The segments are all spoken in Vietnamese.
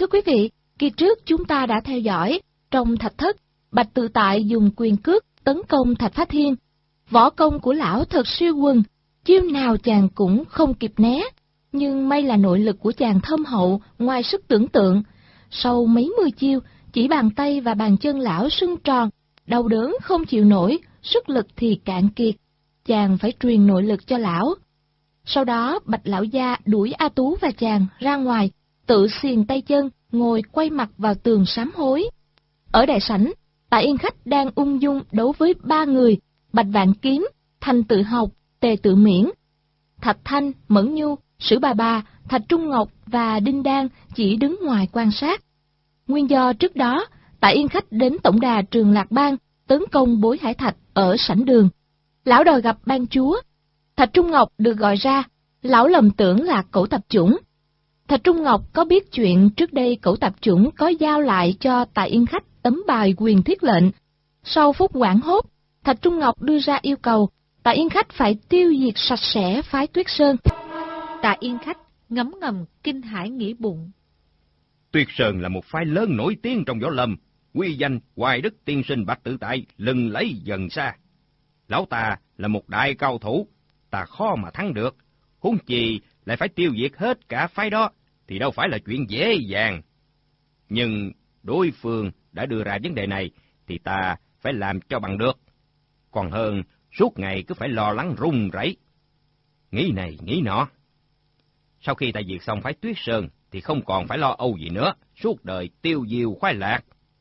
Thưa quý vị, kỳ trước chúng ta đã theo dõi, trong thạch thất, Bạch Tự Tại dùng quyền cước tấn công Thạch Phá Thiên. Võ công của lão thật siêu quần, chiêu nào chàng cũng không kịp né, nhưng may là nội lực của chàng thâm hậu ngoài sức tưởng tượng. Sau mấy mươi chiêu, chỉ bàn tay và bàn chân lão sưng tròn, đau đớn không chịu nổi, sức lực thì cạn kiệt. Chàng phải truyền nội lực cho lão. Sau đó Bạch lão gia đuổi A Tú và chàng ra ngoài, tự xiềng tay chân, ngồi quay mặt vào tường sám hối. Ở đại sảnh, Tạ Yên Khách đang ung dung đấu với ba người: Bạch Vạn Kiếm, Thành Tự Học, Tề Tự Miễn. Thạch Thanh, Mẫn Nhu, Sử Bà, Thạch Trung Ngọc và Đinh Đan chỉ đứng ngoài quan sát. Nguyên do trước đó, Tạ Yên Khách đến tổng đà Trường Lạc Bang tấn công Bối Hải Thạch ở sảnh đường. Lão đòi gặp ban chúa. Thạch Trung Ngọc được gọi ra, lão lầm tưởng là Cẩu Tập Chủng. Thạch Trung Ngọc có biết chuyện trước đây Cẩu Tập Chủng có giao lại cho Tạ Yên Khách tấm bài quyền thiết lệnh. Sau phút hoảng hốt, Thạch Trung Ngọc đưa ra yêu cầu Tạ Yên Khách phải tiêu diệt sạch sẽ phái Tuyết Sơn. Tạ Yên Khách ngấm ngầm kinh hãi nghĩ bụng. Tuyết Sơn là một phái lớn nổi tiếng trong võ lâm, uy danh Hoài Đức tiên sinh Bạch Tự Tại lừng lấy dần xa. Lão ta là một đại cao thủ, ta khó mà thắng được, huống chi lại phải tiêu diệt hết cả phái đó, thì đâu phải là chuyện dễ dàng. Nhưng đối phương đã đưa ra vấn đề này, thì ta phải làm cho bằng được. Còn hơn suốt ngày cứ phải lo lắng run rẩy, nghĩ này nghĩ nọ. Sau khi ta diệt xong phái Tuyết Sơn, thì không còn phải lo âu gì nữa, suốt đời tiêu diêu khoái lạc.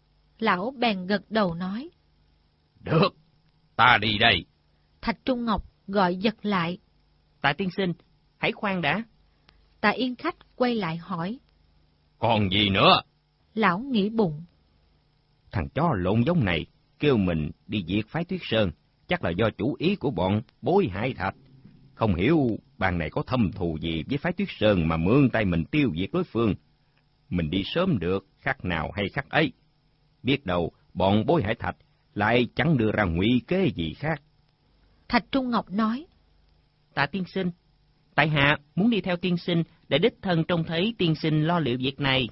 Lão bèn gật đầu nói. Được, ta đi đây. Thạch Trung Ngọc gọi giật lại. Tạ tiên sinh, hãy khoan đã. Tạ Yên Khách quay lại hỏi. Còn gì nữa? Lão nghĩ bụng. Thằng chó lộn giống này kêu mình đi diệt phái Tuyết Sơn, chắc là do chủ ý của bọn Bối Hải Thạch. Không hiểu bàn này có thâm thù gì với phái Tuyết Sơn mà mượn tay mình tiêu diệt đối phương. Mình đi sớm được, khác nào hay khác ấy. Biết đâu bọn Bối Hải Thạch lại chẳng đưa ra ngụy kế gì khác. Thạch Trung Ngọc nói. Tạ tiên sinh, tại hạ muốn đi theo tiên sinh để đích thân trông thấy tiên sinh lo liệu việc này.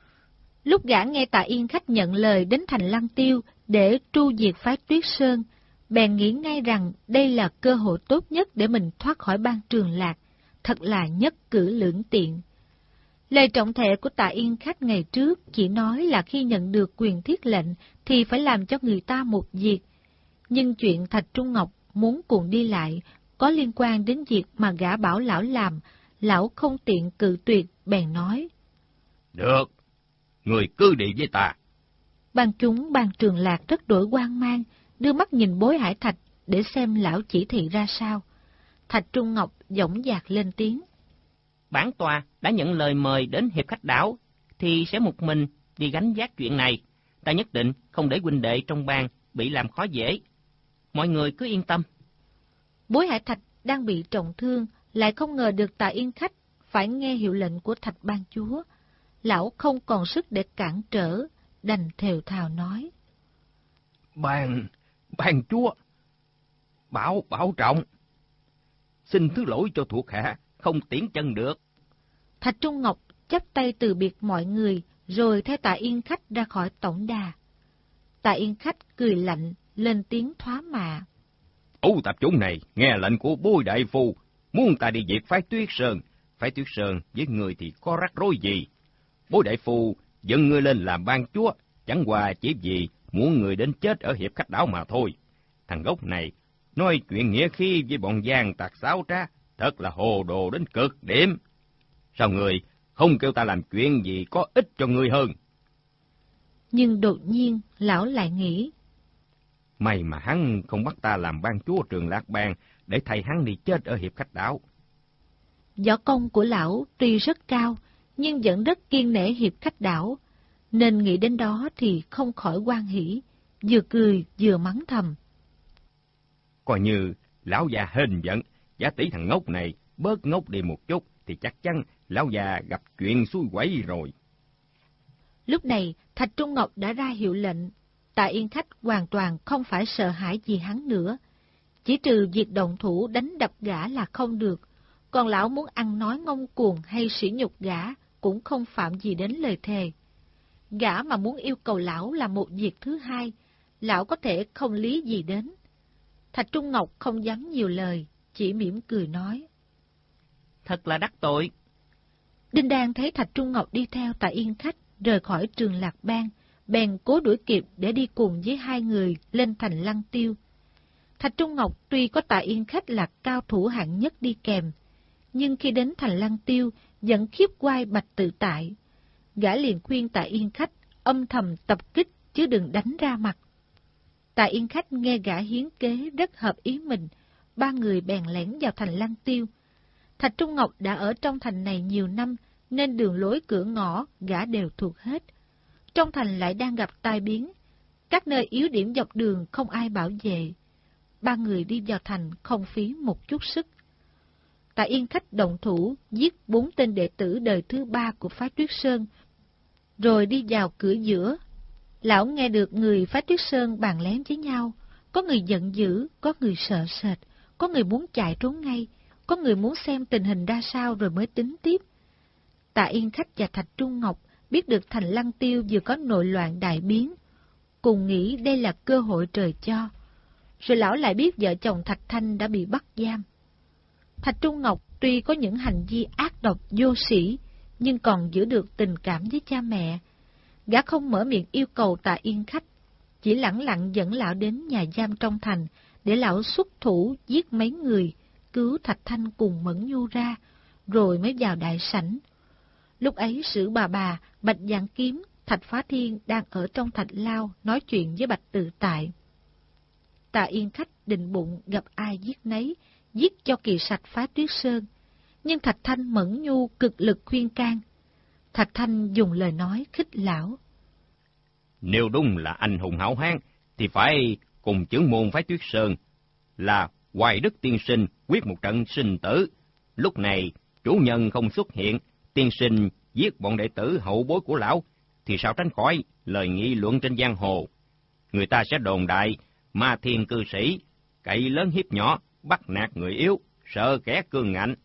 Lúc gã nghe Tạ Yên Khách nhận lời đến thành Lăng Tiêu để tru diệt phái Tuyết Sơn, bèn nghĩ ngay rằng đây là cơ hội tốt nhất để mình thoát khỏi Bang Trường Lạc, thật là nhất cử lưỡng tiện. Lời trọng thệ của Tạ Yên Khách ngày trước chỉ nói là khi nhận được quyền thiết lệnh thì phải làm cho người ta một việc, nhưng chuyện Thạch Trung Ngọc muốn cùng đi lại có liên quan đến việc mà gã bảo lão làm, lão không tiện cự tuyệt, bèn nói. Được, người cứ đi với ta. Ban chúng Bang Trường Lạc rất đổi hoang mang, đưa mắt nhìn Bối Hải Thạch để xem lão chỉ thị ra sao. Thạch Trung Ngọc dõng dạc lên tiếng. Bản tòa đã nhận lời mời đến hiệp khách đảo, thì sẽ một mình đi gánh vác chuyện này. Ta nhất định không để huynh đệ trong bang bị làm khó dễ. Mọi người cứ yên tâm. Bối Hải Thạch đang bị trọng thương, lại không ngờ được Tạ Yên Khách phải nghe hiệu lệnh của Thạch Ban Chúa. Lão không còn sức để cản trở, đành thều thào nói. Ban chúa, bảo trọng. Xin thứ lỗi cho thuộc hạ, không tiến chân được. Thạch Trung Ngọc chắp tay từ biệt mọi người, rồi theo Tạ Yên Khách ra khỏi tổng đà. Tạ Yên Khách cười lạnh, lên tiếng thoá mạ. Âu tập chủng này nghe lệnh của Bối đại phu, muốn ta đi diệt phái Tuyết Sơn. Phái Tuyết Sơn với người thì có rắc rối gì? Bối đại phu dẫn ngươi lên làm ban chúa, chẳng qua chỉ vì muốn người đến chết ở hiệp khách đảo mà thôi. Thằng gốc này nói chuyện nghĩa khí với bọn gian tặc xáo trá, thật là hồ đồ đến cực điểm. Sao người không kêu ta làm chuyện gì có ích cho ngươi hơn? Nhưng đột nhiên lão lại nghĩ. May mà hắn không bắt ta làm ban chúa Trường Lạc Bang để thay hắn đi chết ở hiệp khách đảo. Võ công của lão tuy rất cao, nhưng vẫn rất kiêng nể hiệp khách đảo, nên nghĩ đến đó thì không khỏi hoan hỉ, vừa cười vừa mắng thầm. Coi như lão già hên giận, giả tỷ thằng ngốc này bớt ngốc đi một chút thì chắc chắn lão già gặp chuyện xui quẩy rồi. Lúc này Thạch Trung Ngọc đã ra hiệu lệnh. Tạ Yên Khách hoàn toàn không phải sợ hãi gì hắn nữa, chỉ trừ việc động thủ đánh đập gã là không được, còn lão muốn ăn nói ngông cuồng hay sỉ nhục gã cũng không phạm gì đến lời thề. Gã mà muốn yêu cầu lão làm một việc thứ hai, lão có thể không lý gì đến. Thạch Trung Ngọc không dám nhiều lời, chỉ mỉm cười nói. Thật là đắc tội. Đinh Đan thấy Thạch Trung Ngọc đi theo Tạ Yên Khách rời khỏi Trường Lạc Bang, bèn cố đuổi kịp để đi cùng với hai người lên thành Lăng Tiêu. Thạch Trung Ngọc tuy có Tạ Yên Khách là cao thủ hạng nhất đi kèm, nhưng khi đến thành Lăng Tiêu vẫn khiếp quai Bạch Tự Tại. Gã liền khuyên Tạ Yên Khách âm thầm tập kích chứ đừng đánh ra mặt. Tạ Yên Khách nghe gã hiến kế rất hợp ý mình, ba người bèn lẻn vào thành Lăng Tiêu. Thạch Trung Ngọc đã ở trong thành này nhiều năm, nên đường lối cửa ngõ gã đều thuộc hết. Trong thành lại đang gặp tai biến, các nơi yếu điểm dọc đường không ai bảo vệ. Ba người đi vào thành không phí một chút sức. Tạ Yên Khách động thủ giết 4 tên đệ tử đời thứ 3 của phái Tuyết Sơn, rồi đi vào cửa giữa. Lão nghe được người phái Tuyết Sơn bàn lén với nhau, có người giận dữ, có người sợ sệt, có người muốn chạy trốn ngay, có người muốn xem tình hình ra sao rồi mới tính tiếp. Tạ Yên Khách và Thạch Trung Ngọc biết được thành Lăng Tiêu vừa có nội loạn đại biến, cùng nghĩ đây là cơ hội trời cho. Rồi lão lại biết vợ chồng Thạch Thanh đã bị bắt giam. Thạch Trung Ngọc tuy có những hành vi ác độc vô sĩ, nhưng còn giữ được tình cảm với cha mẹ. Gã không mở miệng yêu cầu Tạ Yên Khách, chỉ lẳng lặng dẫn lão đến nhà giam trong thành, để lão xuất thủ giết mấy người, cứu Thạch Thanh cùng Mẫn Nhu ra, rồi mới vào đại sảnh. Lúc ấy Sử bà, Bạch Dạng Kiếm, Thạch Phá Thiên đang ở trong thạch lao nói chuyện với Bạch Tự Tại. Tạ Yên Khách định bụng gặp ai giết nấy, giết cho kỳ sạch phái Tuyết Sơn, nhưng Thạch Thanh Mẫn Nhu cực lực khuyên can. Thạch Thanh dùng lời nói khích lão. Nếu đúng là anh hùng hảo hán, thì phải cùng trưởng môn phái Tuyết Sơn là Hoài Đức tiên sinh quyết một trận sinh tử. Lúc này chủ nhân không xuất hiện, tiên sinh giết bọn đệ tử hậu bối của lão, thì sao tránh khỏi lời nghị luận trên giang hồ. Người ta sẽ đồn đại Ma Thiên cư sĩ cậy lớn hiếp nhỏ, bắt nạt người yếu, sợ kẻ cương ngạnh.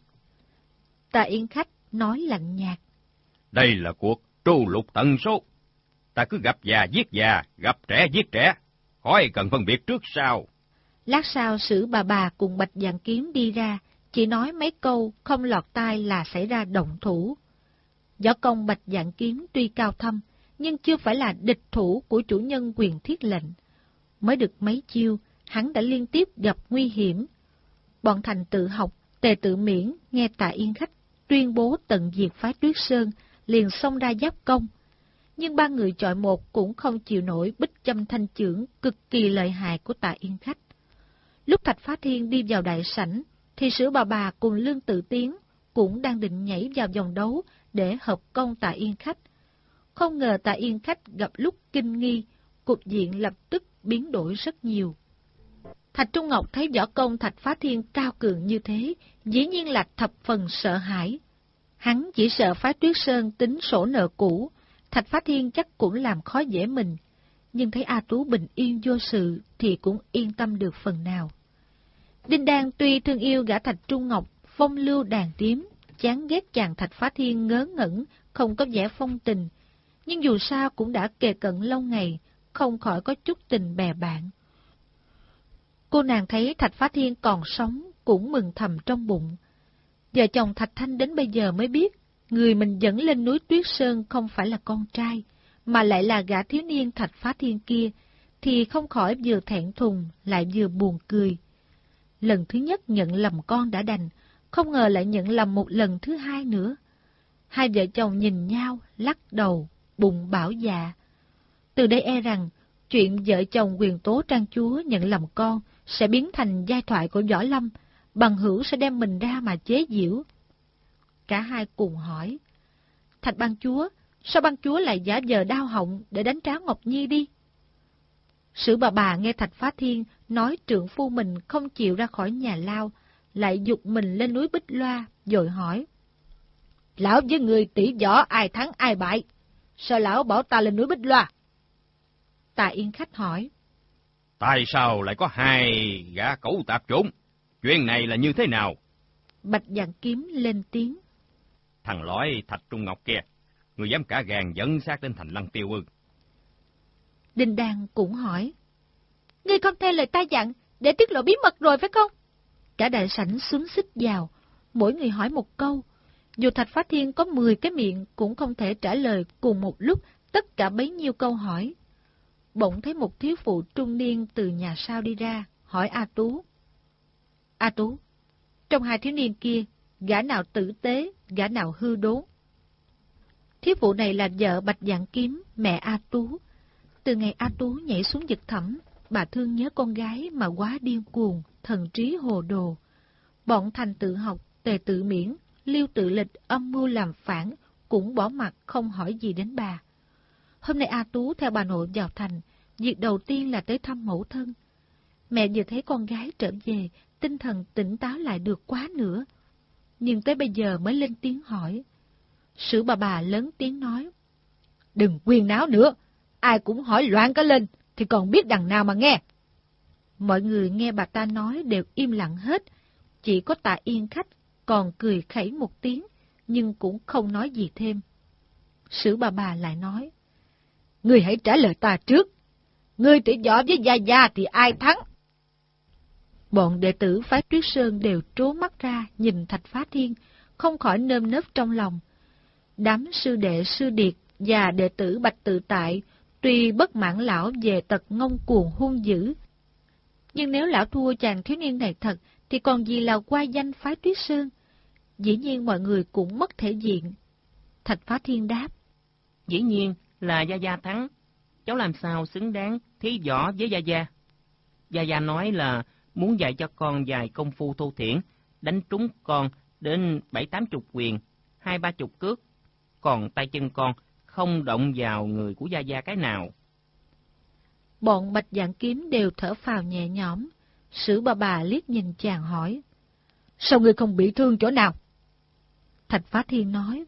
Tạ Yên Khách nói lạnh nhạt. Đây là cuộc tru lục tận số. Ta cứ gặp già giết già, gặp trẻ giết trẻ, khỏi cần phân biệt trước sau. Lát sau Sử bà cùng Bạch Dạng Kiếm đi ra, chỉ nói mấy câu không lọt tai là xảy ra động thủ. Võ công Bạch Dạng Kiếm tuy cao thâm, nhưng chưa phải là địch thủ của chủ nhân Quyền Thiết Lệnh. Mới được mấy chiêu, hắn đã liên tiếp gặp nguy hiểm. Bọn Thành Tự Học, Tề Tự Miễn nghe Tạ Yên Khách tuyên bố tận diệt phái Tuyết Sơn, liền xông ra giáp công. Nhưng ba người chọi một cũng không chịu nổi Bích Châm Thanh chưởng cực kỳ lợi hại của Tạ Yên Khách. Lúc Thạch Phá Thiên đi vào đại sảnh, thì Sử bà cùng Lương Tự Tiến cũng đang định nhảy vào vòng đấu để hợp công Tạ Yên Khách. Không ngờ Tạ Yên Khách gặp lúc kinh nghi, cục diện lập tức biến đổi rất nhiều. Thạch Trung Ngọc thấy võ công Thạch Phá Thiên cao cường như thế, dĩ nhiên là thập phần sợ hãi. Hắn chỉ sợ phái Tuyết Sơn tính sổ nợ cũ, Thạch Phá Thiên chắc cũng làm khó dễ mình, nhưng thấy A Tú bình yên vô sự thì cũng yên tâm được phần nào. Đinh Đan tuy thương yêu gã Thạch Trung Ngọc, phong lưu đàn điếm, chán ghét chàng Thạch Phá Thiên ngớ ngẩn, không có vẻ phong tình, nhưng dù sao cũng đã kề cận lâu ngày, không khỏi có chút tình bè bạn. Cô nàng thấy Thạch Phá Thiên còn sống, cũng mừng thầm trong bụng. Vợ chồng Thạch Thanh đến bây giờ mới biết, người mình dẫn lên núi Tuyết Sơn không phải là con trai, mà lại là gã thiếu niên Thạch Phá Thiên kia, thì không khỏi vừa thẹn thùng, lại vừa buồn cười. Lần thứ nhất nhận lầm con đã đành, không ngờ lại nhận lầm một lần thứ hai nữa. Hai vợ chồng nhìn nhau, lắc đầu, bụng bảo dạ. Từ đây e rằng, chuyện vợ chồng Quyền Tố Trang Chúa nhận lầm con sẽ biến thành giai thoại của Võ Lâm, bằng hữu sẽ đem mình ra mà chế giễu. Cả hai cùng hỏi, Thạch ban chúa, sao ban chúa lại giả vờ đau họng để đánh Tráo Ngọc Nhi đi? Sử bà nghe Thạch Phá Thiên nói trượng phu mình không chịu ra khỏi nhà lao, lại giục mình lên núi Bích Loa, rồi hỏi, lão với người tỷ võ ai thắng ai bại, sao lão bảo ta lên núi Bích Loa? Tạ Yên Khách hỏi, tại sao lại có hai gã cẩu tạp chủng? Chuyện này là như thế nào? Bạch Dạng Kiếm lên tiếng, Thằng lõi Thạch Trung Ngọc kia, Người dám cả gan dẫn xác đến thành Lăng Tiêu ư? Đinh Đan cũng hỏi. Ngươi không theo lời ta dặn, để tiết lộ bí mật rồi phải không? Cả đại sảnh xúm xít vào, mỗi người hỏi một câu. Dù Thạch Phá Thiên có 10 cái miệng cũng không thể trả lời cùng một lúc tất cả bấy nhiêu câu hỏi. Bỗng thấy một thiếu phụ trung niên từ nhà sau đi ra, hỏi A Tú. A Tú, trong hai thiếu niên kia, gã nào tử tế, gã nào hư đốn? Thiếu phụ này là vợ Bạch Vạn Kiếm, mẹ A Tú. Từ ngày A Tú nhảy xuống vực thẳm, bà thương nhớ con gái mà quá điên cuồng, thần trí hồ đồ. Bọn Thành Tự Học, Tề Tự Miễn, Liêu Tự Lịch âm mưu làm phản, cũng bỏ mặt không hỏi gì đến bà. Hôm nay A Tú theo bà nội vào thành, việc đầu tiên là tới thăm mẫu thân. Mẹ vừa thấy con gái trở về, tinh thần tỉnh táo lại được quá nữa. Nhưng tới bây giờ mới lên tiếng hỏi. Sử bà lớn tiếng nói. Đừng quyên náo nữa, ai cũng hỏi loạn cả lên, thì còn biết đằng nào mà nghe. Mọi người nghe bà ta nói đều im lặng hết, chỉ có Tạ Yên Khách còn cười khẩy một tiếng, nhưng cũng không nói gì thêm. Sử bà lại nói. Ngươi hãy trả lời ta trước. Ngươi tỷ võ với Gia Gia thì ai thắng? Bọn đệ tử phái Tuyết Sơn đều trố mắt ra nhìn Thạch Phá Thiên, không khỏi nơm nớp trong lòng. Đám sư đệ sư điệt và đệ tử Bạch Tự Tại tuy bất mãn lão về tật ngông cuồng hung dữ, nhưng nếu lão thua chàng thiếu niên này thật, thì còn gì là qua danh phái Tuyết Sơn. Dĩ nhiên mọi người cũng mất thể diện. Thạch Phá Thiên đáp. Dĩ nhiên là Gia Gia thắng. Cháu làm sao xứng đáng thí võ với Gia Gia? Gia Gia nói là muốn dạy cho con vài công phu thô thiển, đánh trúng con đến 7-80 quyền, 20-30 cước. Còn tay chân con không động vào người của Gia Gia cái nào. Bọn Bạch Vạn Kiếm đều thở phào nhẹ nhõm. Sử bà liếc nhìn chàng hỏi. Sao ngươi không bị thương chỗ nào? Thạch Phá Thiên nói.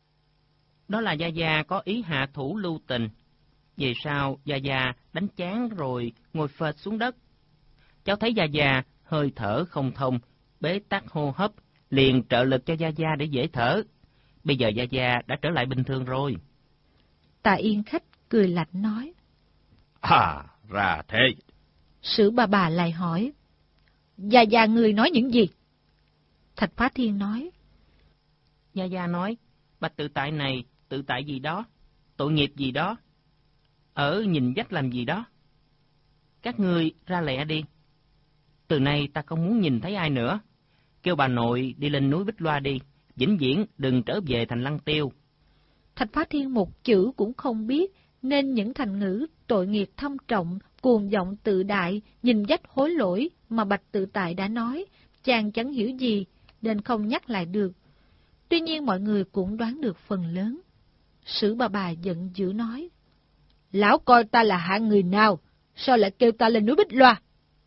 Đó là Gia Gia có ý hạ thủ lưu tình. Về sau Gia Gia đánh chán rồi ngồi phệt xuống đất. Cháu thấy Gia Gia hơi thở không thông, bế tắc hô hấp, liền trợ lực cho Gia Gia để dễ thở. Bây giờ Gia Gia đã trở lại bình thường rồi. Tạ Yên Khách cười lạnh nói. À, ra thế. Sử bà lại hỏi. Gia Gia ngươi nói những gì? Thạch Phá Thiên nói. Gia Gia nói, Bạch Tự Tại này tự tại gì đó, tội nghiệp gì đó, ở nhìn dách làm gì đó. Các ngươi ra lẹ đi. Từ nay ta không muốn nhìn thấy ai nữa. Kêu bà nội đi lên núi Bích Loa đi, vĩnh viễn đừng trở về thành Lăng Tiêu. Thạch Phá Thiên một chữ cũng không biết, nên những thành ngữ tội nghiệp thâm trọng, cuồng vọng tự đại, nhìn dách hối lỗi mà Bạch Tự Tại đã nói, chàng chẳng hiểu gì, nên không nhắc lại được. Tuy nhiên mọi người cũng đoán được phần lớn. Sử bà giận dữ nói. Lão coi ta là hạng người nào, sao lại kêu ta lên núi Bích Loa?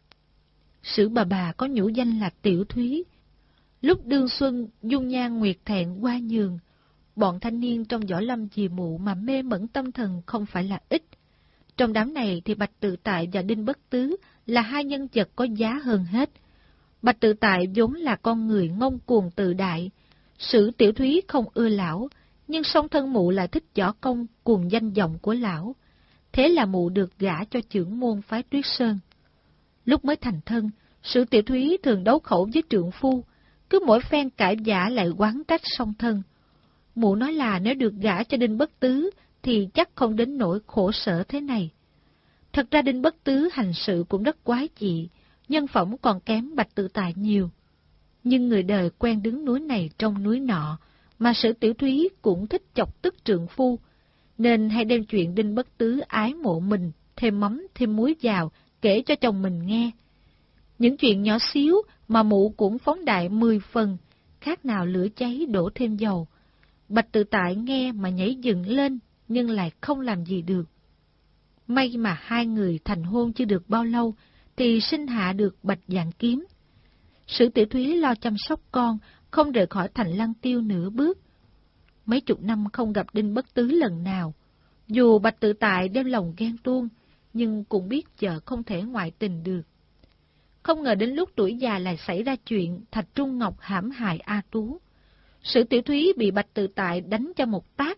Sử bà có nhũ danh là Tiểu Thúy. Lúc đương xuân, dung nhan nguyệt thẹn qua nhường, bọn thanh niên trong võ lâm chì mụ mà mê mẩn tâm thần không phải là ít. Trong đám này thì Bạch Tự Tại và Đinh Bất Tứ là hai nhân vật có giá hơn hết. Bạch Tự Tại vốn là con người ngông cuồng tự đại. Sử Tiểu Thúy không ưa lão, nhưng song thân mụ lại thích võ công cuồng danh vọng của lão. Thế là mụ được gả cho chưởng môn phái Tuyết Sơn. Lúc mới thành thân, Sử Tiểu Thúy thường đấu khẩu với trượng phu, cứ mỗi phen cãi vã lại oán trách song thân. Mụ nói là nếu được gả cho Đinh Bất Tứ thì chắc không đến nỗi khổ sở thế này. Thật ra Đinh Bất Tứ hành sự cũng rất quái dị, nhân phẩm còn kém Bạch Tự Tại nhiều. Nhưng người đời quen đứng núi này trong núi nọ, mà Sử Tiểu Thúy cũng thích chọc tức trượng phu, nên hay đem chuyện Đinh Bất Tứ ái mộ mình, thêm mắm thêm muối vào, kể cho chồng mình nghe. Những chuyện nhỏ xíu mà mụ cũng phóng đại 10 phần, khác nào lửa cháy đổ thêm dầu. Bạch Tự Tại nghe mà nhảy dựng lên, nhưng lại không làm gì được. May mà hai người thành hôn chưa được bao lâu, thì sinh hạ được Bạch Vạn Kiếm. Sử Tiểu Thúy lo chăm sóc con, không rời khỏi thành Lăng Tiêu nửa bước. Mấy chục năm không gặp Đinh Bất Tứ lần nào. Dù Bạch Tự Tại đem lòng ghen tuông, nhưng cũng biết vợ không thể ngoại tình được. Không ngờ đến lúc tuổi già lại xảy ra chuyện Thạch Trung Ngọc hãm hại A Tú. Sử Tiểu Thúy bị Bạch Tự Tại đánh cho một tát,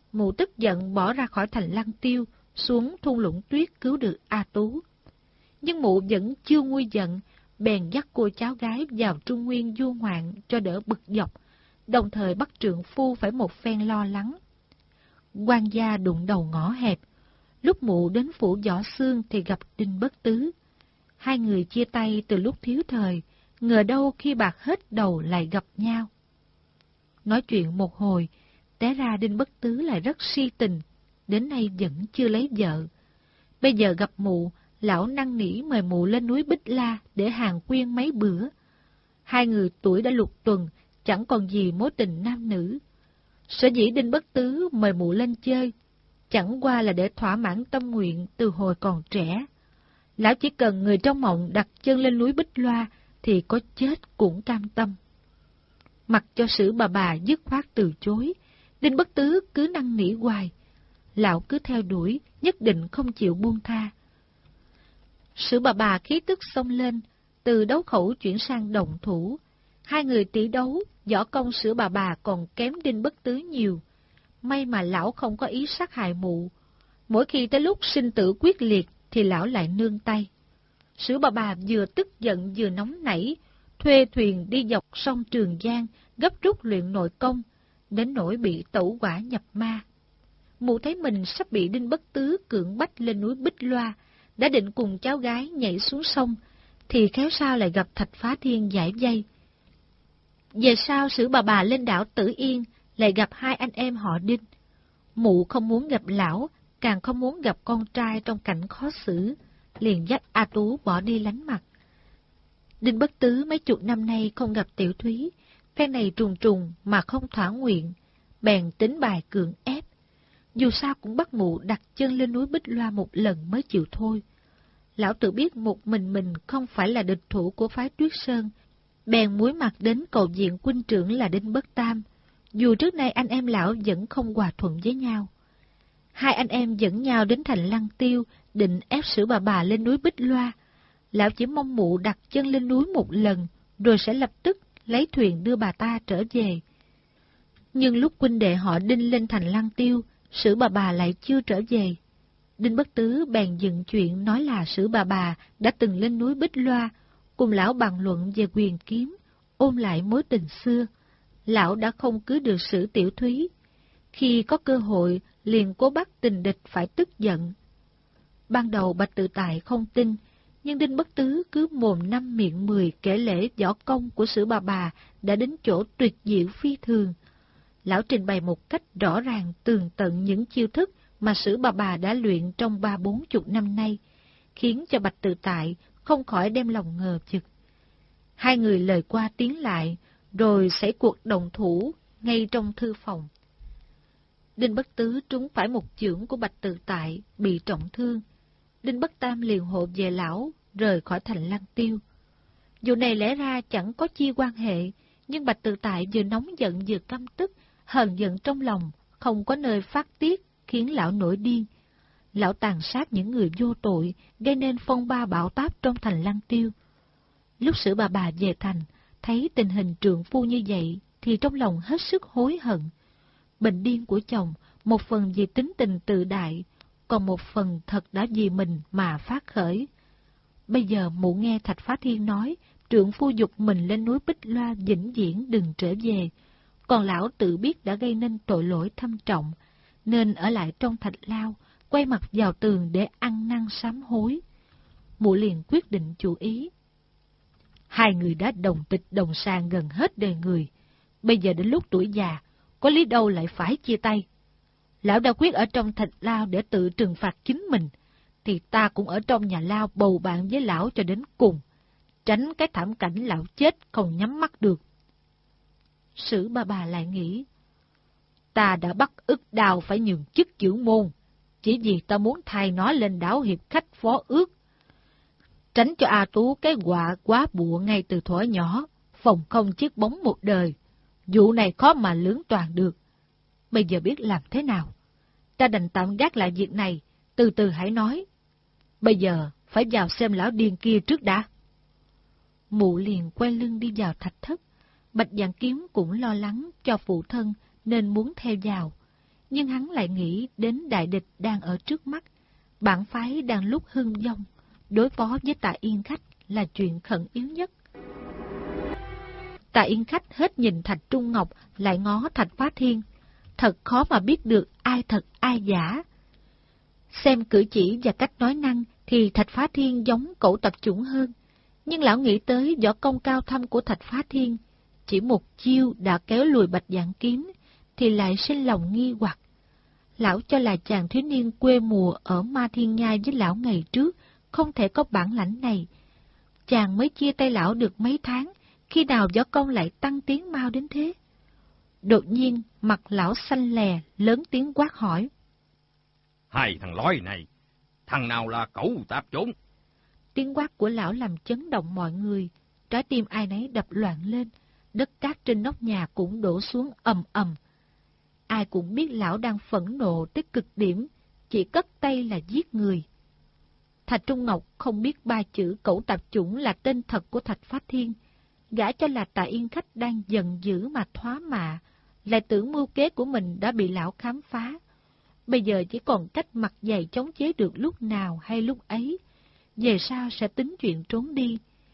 Mụ tức giận bỏ ra khỏi thành Lăng Tiêu, xuống thung lũng tuyết cứu được A Tú. Nhưng mụ vẫn chưa nguôi giận, bèn dắt cô cháu gái vào Trung Nguyên du ngoạn cho đỡ bực dọc, đồng thời bắt trượng phu phải một phen lo lắng. Quan gia đụng đầu ngõ hẹp, lúc mụ đến phủ Võ Xương thì gặp Đinh Bất Tứ. Hai người chia tay từ lúc thiếu thời, ngờ đâu khi bạc hết đầu lại gặp nhau. Nói chuyện một hồi, té ra Đinh Bất Tứ lại rất si tình, đến nay vẫn chưa lấy vợ. Bây giờ gặp mụ, lão năn nỉ mời mụ lên núi Bích La để hàng quyên mấy bữa. Hai người tuổi đã lục tuần, chẳng còn gì mối tình nam nữ. Sở dĩ Đinh Bất Tứ mời mụ lên chơi, chẳng qua là để thỏa mãn tâm nguyện từ hồi còn trẻ. Lão chỉ cần người trong mộng đặt chân lên núi Bích Loa thì có chết cũng cam tâm. Mặc cho Sử bà dứt khoát từ chối, Đinh Bất Tứ cứ năn nỉ hoài. Lão cứ theo đuổi, nhất định không chịu buông tha. Sử bà khí tức xông lên, từ đấu khẩu chuyển sang động thủ. Hai người tỷ đấu, võ công Sử bà còn kém Đinh Bất Tứ nhiều. May mà lão không có ý sát hại mụ. Mỗi khi tới lúc sinh tử quyết liệt thì lão lại nương tay. Sử bà vừa tức giận vừa nóng nảy, thuê thuyền đi dọc sông Trường Giang, gấp rút luyện nội công, đến nỗi bị tẩu hỏa nhập ma. Mụ thấy mình sắp bị Đinh Bất Tứ cưỡng bách lên núi Bích Loa, đã định cùng cháu gái nhảy xuống sông, thì khéo sao lại gặp Thạch Phá Thiên giải vây. Về sau Sử bà lên đảo Tử Yên, lại gặp hai anh em họ Đinh. Mụ không muốn gặp lão, càng không muốn gặp con trai trong cảnh khó xử, liền dắt A Tú bỏ đi lánh mặt. Đinh Bất Tứ mấy chục năm nay không gặp Tiểu Thúy, phen này trùng trùng mà không thỏa nguyện, bèn tính bài cưỡng ép. Dù sao cũng bắt mụ đặt chân lên núi Bích Loa một lần mới chịu thôi. Lão tự biết một mình không phải là địch thủ của phái Tuyết Sơn, bèn muối mặt đến cầu viện huynh trưởng là Đinh Bất Tam, dù trước nay anh em lão vẫn không hòa thuận với nhau. Hai anh em dẫn nhau đến thành Lăng Tiêu, định ép Sử bà lên núi Bích Loa. Lão chỉ mong mụ đặt chân lên núi một lần, rồi sẽ lập tức lấy thuyền đưa bà ta trở về. Nhưng lúc huynh đệ họ Đinh lên thành Lăng Tiêu, Sử bà lại chưa trở về. Đinh Bất Tứ bèn dựng chuyện nói là Sử bà đã từng lên núi Bích Loa, cùng lão bàn luận về quyền kiếm, ôn lại mối tình xưa. Lão đã không cưới được Sử Tiểu Thúy. Khi có cơ hội, liền cố bắt tình địch phải tức giận. Ban đầu Bạch Tự Tại không tin, nhưng Đinh Bất Tứ cứ mồm 5 miệng 10 kể lể võ công của Sử bà đã đến chỗ tuyệt diệu phi thường. Lão trình bày một cách rõ ràng tường tận những chiêu thức mà Sử bà đã luyện trong 30-40 năm nay, khiến cho Bạch Tự Tại không khỏi đem lòng ngờ vực. Hai người lời qua tiếng lại, rồi xảy cuộc đồng thủ ngay trong thư phòng. Đinh Bất Tứ trúng phải một chưởng của Bạch Tự Tại, bị trọng thương. Đinh Bất Tam liền hộ về lão, rời khỏi thành Lăng Tiêu. Vụ này lẽ ra chẳng có chi quan hệ, nhưng Bạch Tự Tại vừa nóng giận vừa căm tức, hờn giận trong lòng, không có nơi phát tiết, khiến lão nổi điên. Lão tàn sát những người vô tội, gây nên phong ba bão táp trong thành Lăng Tiêu. Lúc Sử bà về thành, thấy tình hình trượng phu như vậy, thì trong lòng hết sức hối hận. Bệnh điên của chồng, một phần vì tính tình tự đại, còn một phần thật đã vì mình mà phát khởi. Bây giờ mụ nghe Thạch Phá Thiên nói, trượng phu dục mình lên núi Bích Loa vĩnh viễn đừng trở về, còn lão tự biết đã gây nên tội lỗi thâm trọng, nên ở lại trong thạch lao, quay mặt vào tường để ăn năn sám hối. Mụ liền quyết định chủ ý. Hai người đã đồng tịch đồng sàng gần hết đời người, bây giờ đến lúc tuổi già, có lý đâu lại phải chia tay. Lão đã quyết ở trong thạch lao để tự trừng phạt chính mình, thì ta cũng ở trong nhà lao bầu bạn với lão cho đến cùng, tránh cái thảm cảnh lão chết không nhắm mắt được. Sử bà lại nghĩ, ta đã bắt ức Đào phải nhường chức trưởng môn, chỉ vì ta muốn thay nó lên đảo hiệp khách phó ước, tránh cho A Tú cái họa quá bụa ngay từ thuở nhỏ, phòng không chiếc bóng một đời. Vụ này khó mà lưỡng toàn được. Bây giờ biết làm thế nào? Ta đành tạm gác lại việc này, từ từ hãy nói. Bây giờ phải vào xem lão điên kia trước đã. Mụ liền quay lưng đi vào thạch thất. Bạch Vạn Kiếm cũng lo lắng cho phụ thân nên muốn theo vào. nhưng hắn lại nghĩ đến đại địch đang ở trước mắt, bản phái đang lúc hưng vong, đối phó với Tạ Yên Khách là chuyện khẩn yếu nhất. Tạ Yên Khách hết nhìn Thạch Trung Ngọc lại ngó Thạch Phá Thiên, thật khó mà biết được ai thật ai giả. Xem cử chỉ và cách nói năng thì Thạch Phá Thiên giống Cẩu Tập Chủng hơn, nhưng lão nghĩ tới võ công cao thâm của Thạch Phá Thiên, chỉ một chiêu đã kéo lùi Bạch Dạng Kiếm, thì lại sinh lòng nghi hoặc. Lão cho là chàng thiếu niên quê mùa ở Ma Thiên Nhai với lão ngày trước, không thể có bản lãnh này. Chàng mới chia tay lão được mấy tháng, khi nào võ công lại tăng tiến mau đến thế? Đột nhiên, mặt lão xanh lè, lớn tiếng quát hỏi. Hai thằng lói này, thằng nào là Cẩu Tạp Chủng? Tiếng quát của lão làm chấn động mọi người, trái tim ai nấy đập loạn lên, đất cát trên nóc nhà cũng đổ xuống ầm ầm. Ai cũng biết lão đang phẫn nộ tới cực điểm, chỉ cất tay là giết người. Thạch Trung Ngọc không biết ba chữ Cẩu Tạp Chủng là tên thật của Thạch Phá Thiên, gã cho là Tạ Yên Khách đang giận dữ mà thoá mạ, lại tưởng mưu kế của mình đã bị lão khám phá. Bây giờ chỉ còn cách mặt dày chống chế được lúc nào hay lúc ấy, về sau sẽ tính chuyện trốn đi.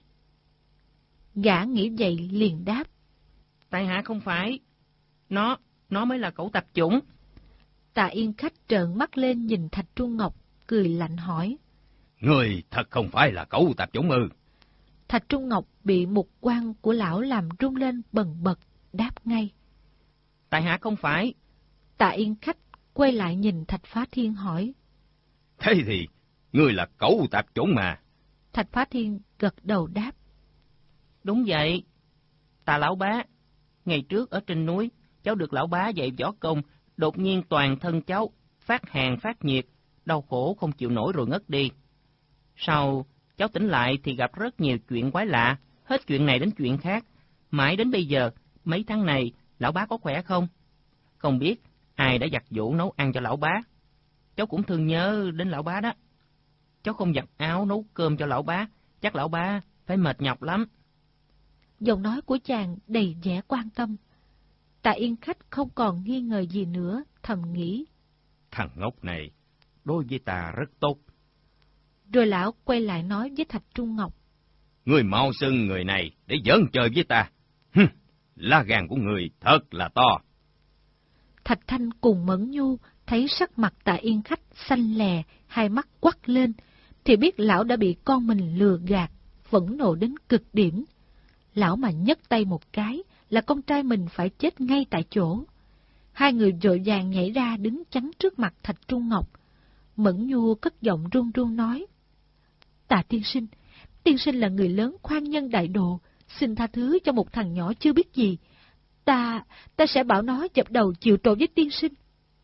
Gã nghĩ vậy liền đáp. Tại hạ không phải, nó mới là Cẩu Tạp Chủng. Tạ Yên Khách trợn mắt lên nhìn Thạch Trung Ngọc, cười lạnh hỏi. Người thật không phải là Cẩu Tạp Chủng ư? Thạch Trung Ngọc bị mục quan của lão làm rung lên bần bật, đáp ngay. Tại hạ không phải. Tạ Yên Khách quay lại nhìn Thạch Phá Thiên hỏi. Thế thì, ngươi là Cẩu Tạp Chủng mà. Thạch Phá Thiên gật đầu đáp. Đúng vậy. Tạ lão bá, ngày trước ở trên núi, cháu được lão bá dạy võ công, đột nhiên toàn thân cháu phát hàn phát nhiệt, đau khổ không chịu nổi rồi ngất đi. Sau, cháu tỉnh lại thì gặp rất nhiều chuyện quái lạ, hết chuyện này đến chuyện khác. Mãi đến bây giờ, mấy tháng này, lão bá có khỏe không? Không biết ai đã giặt giũ nấu ăn cho lão bá. Cháu cũng thương nhớ đến lão bá đó. Cháu không giặt áo nấu cơm cho lão bá, chắc lão bá phải mệt nhọc lắm. Giọng nói của chàng đầy vẻ quan tâm. Tạ Yên Khách không còn nghi ngờ gì nữa, thầm nghĩ. Thằng ngốc này, đối với ta rất tốt. Rồi lão quay lại nói với Thạch Trung Ngọc. Ngươi mau xưng người này để giỡn chơi với ta. Lá gan của người thật là to. Thạch Thanh cùng Mẫn Nhu thấy sắc mặt Tạ Yên Khách xanh lè, hai mắt quắc lên, thì biết lão đã bị con mình lừa gạt, phẫn nộ đến cực điểm. Lão mà nhấc tay một cái là con trai mình phải chết ngay tại chỗ. Hai người vội vàng nhảy ra đứng chắn trước mặt Thạch Trung Ngọc. Mẫn Nhu cất giọng run run nói. Tạ tiên sinh là người lớn khoan nhân đại độ, xin tha thứ cho một thằng nhỏ chưa biết gì. Ta sẽ bảo nó dập đầu chịu tội với tiên sinh.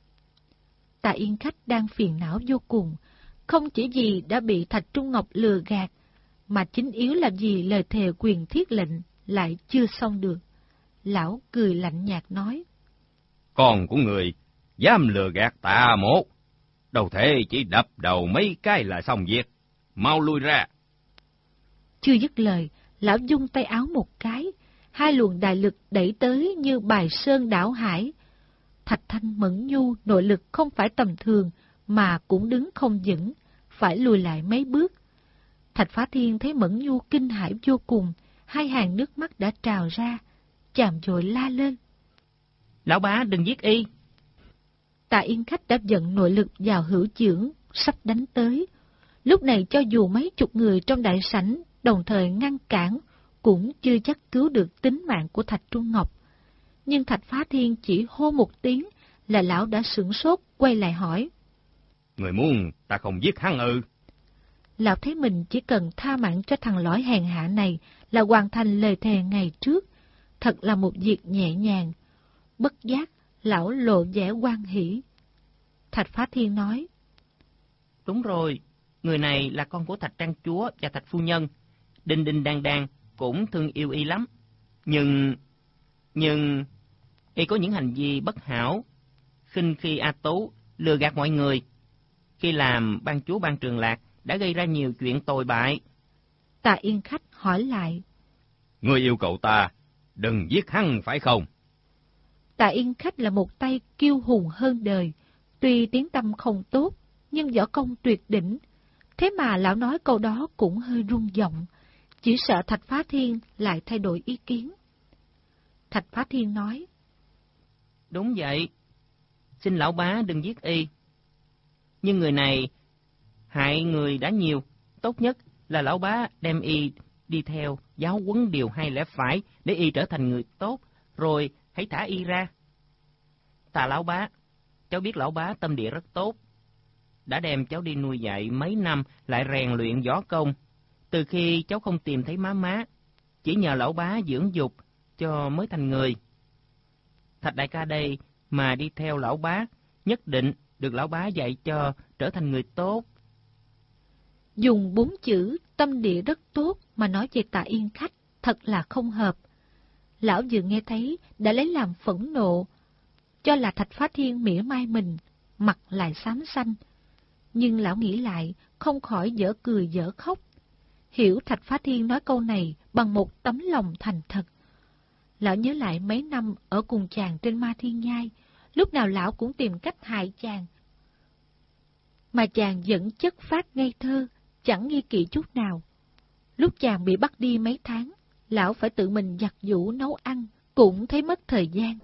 Tạ Yên Khách đang phiền não vô cùng, không chỉ vì đã bị Thạch Trung Ngọc lừa gạt, mà chính yếu là vì lời thề quyền thiết lệnh lại chưa xong được. Lão cười lạnh nhạt nói. Con của người dám lừa gạt Tạ Mỗ, đâu thể chỉ đập đầu mấy cái là xong việc. Mau lui ra. Chưa dứt lời, lão vung tay áo một cái, hai luồng đại lực đẩy tới như bài sơn đảo hải. Thạch Thanh Mẫn Nhu nội lực không phải tầm thường, mà cũng đứng không vững, phải lùi lại mấy bước. Thạch Phá Thiên thấy Mẫn Nhu kinh hãi vô cùng, hai hàng nước mắt đã trào ra, chàng vội la lên. Lão bá đừng giết y. Tạ Yên Khách đã dẫn nội lực vào hữu chưởng, sắp đánh tới. Lúc này cho dù mấy chục người trong đại sảnh đồng thời ngăn cản, cũng chưa chắc cứu được tính mạng của Thạch Trung Ngọc. Nhưng Thạch Phá Thiên chỉ hô một tiếng là lão đã sửng sốt, quay lại hỏi. Người muốn ta không giết hắn ư? Lão thấy mình chỉ cần tha mạng cho thằng lõi hèn hạ này là hoàn thành lời thề ngày trước. Thật là một việc nhẹ nhàng. Bất giác, lão lộ vẻ hoan hỉ. Thạch Phá Thiên nói. Đúng rồi, người này là con của Thạch Trang Chúa và Thạch Phu Nhân. Đinh đinh đang đang cũng thương yêu y lắm. Nhưng y có những hành vi bất hảo, khinh khi A Tú, lừa gạt mọi người. Khi làm ban chúa ban Trường Lạc đã gây ra nhiều chuyện tồi bại. Tạ Yên Khách hỏi lại. Ngươi yêu cậu ta, đừng giết hắn phải không? Tạ Yên Khách là một tay kiêu hùng hơn đời, tuy tiếng tăm không tốt, nhưng võ công tuyệt đỉnh. Thế mà lão nói câu đó cũng hơi rung giọng, chỉ sợ Thạch Phá Thiên lại thay đổi ý kiến. Thạch Phá Thiên nói: Đúng vậy, xin lão bá đừng giết y. Nhưng người này hại người đã nhiều, tốt nhất là lão bá đem y đi theo giáo huấn điều hay lẽ phải để y trở thành người tốt, rồi hãy thả y ra. Tạ lão bá, cháu biết lão bá tâm địa rất tốt, đã đem cháu đi nuôi dạy mấy năm, lại rèn luyện võ công. Từ khi cháu không tìm thấy má, chỉ nhờ lão bá dưỡng dục cho mới thành người. Thạch đại ca đây mà đi theo lão bá, nhất định được lão bá dạy cho trở thành người tốt. Dùng 4 chữ tâm địa rất tốt mà nói về Tạ Yên Khách thật là không hợp. Lão vừa nghe thấy đã lấy làm phẫn nộ, cho là Thạch Phá Thiên mỉa mai mình, mặt lại xám xanh. Nhưng lão nghĩ lại, không khỏi dở cười dở khóc. Hiểu Thạch Phá Thiên nói câu này bằng một tấm lòng thành thật. Lão nhớ lại mấy năm ở cùng chàng trên Ma Thiên Nhai, lúc nào lão cũng tìm cách hại chàng. Mà chàng vẫn chất phác ngây thơ, chẳng nghi kỵ chút nào. Lúc chàng bị bắt đi mấy tháng, lão phải tự mình giặt giũ nấu ăn, cũng thấy mất thời gian.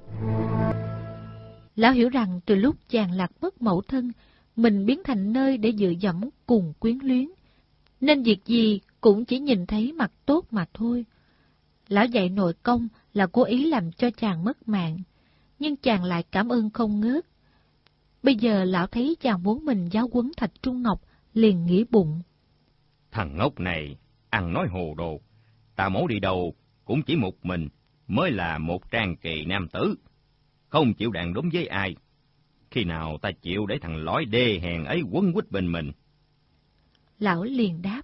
Lão hiểu rằng từ lúc chàng lạc mất mẫu thân, mình biến thành nơi để dựa dẫm cùng quyến luyến, nên việc gì cũng chỉ nhìn thấy mặt tốt mà thôi. Lão dạy nội công là cố ý làm cho chàng mất mạng, nhưng chàng lại cảm ơn không ngớt. Bây giờ lão thấy chàng muốn mình giáo huấn Thạch Trung Ngọc, liền nghĩ bụng: Thằng ngốc này, ăn nói hồ đồ, ta mổ đi đâu cũng chỉ một mình, mới là một trang kỳ nam tử, không chịu đàn đốm với ai. Khi nào ta chịu để thằng lõi đê hèn ấy quấn quýt bên mình? Lão liền đáp: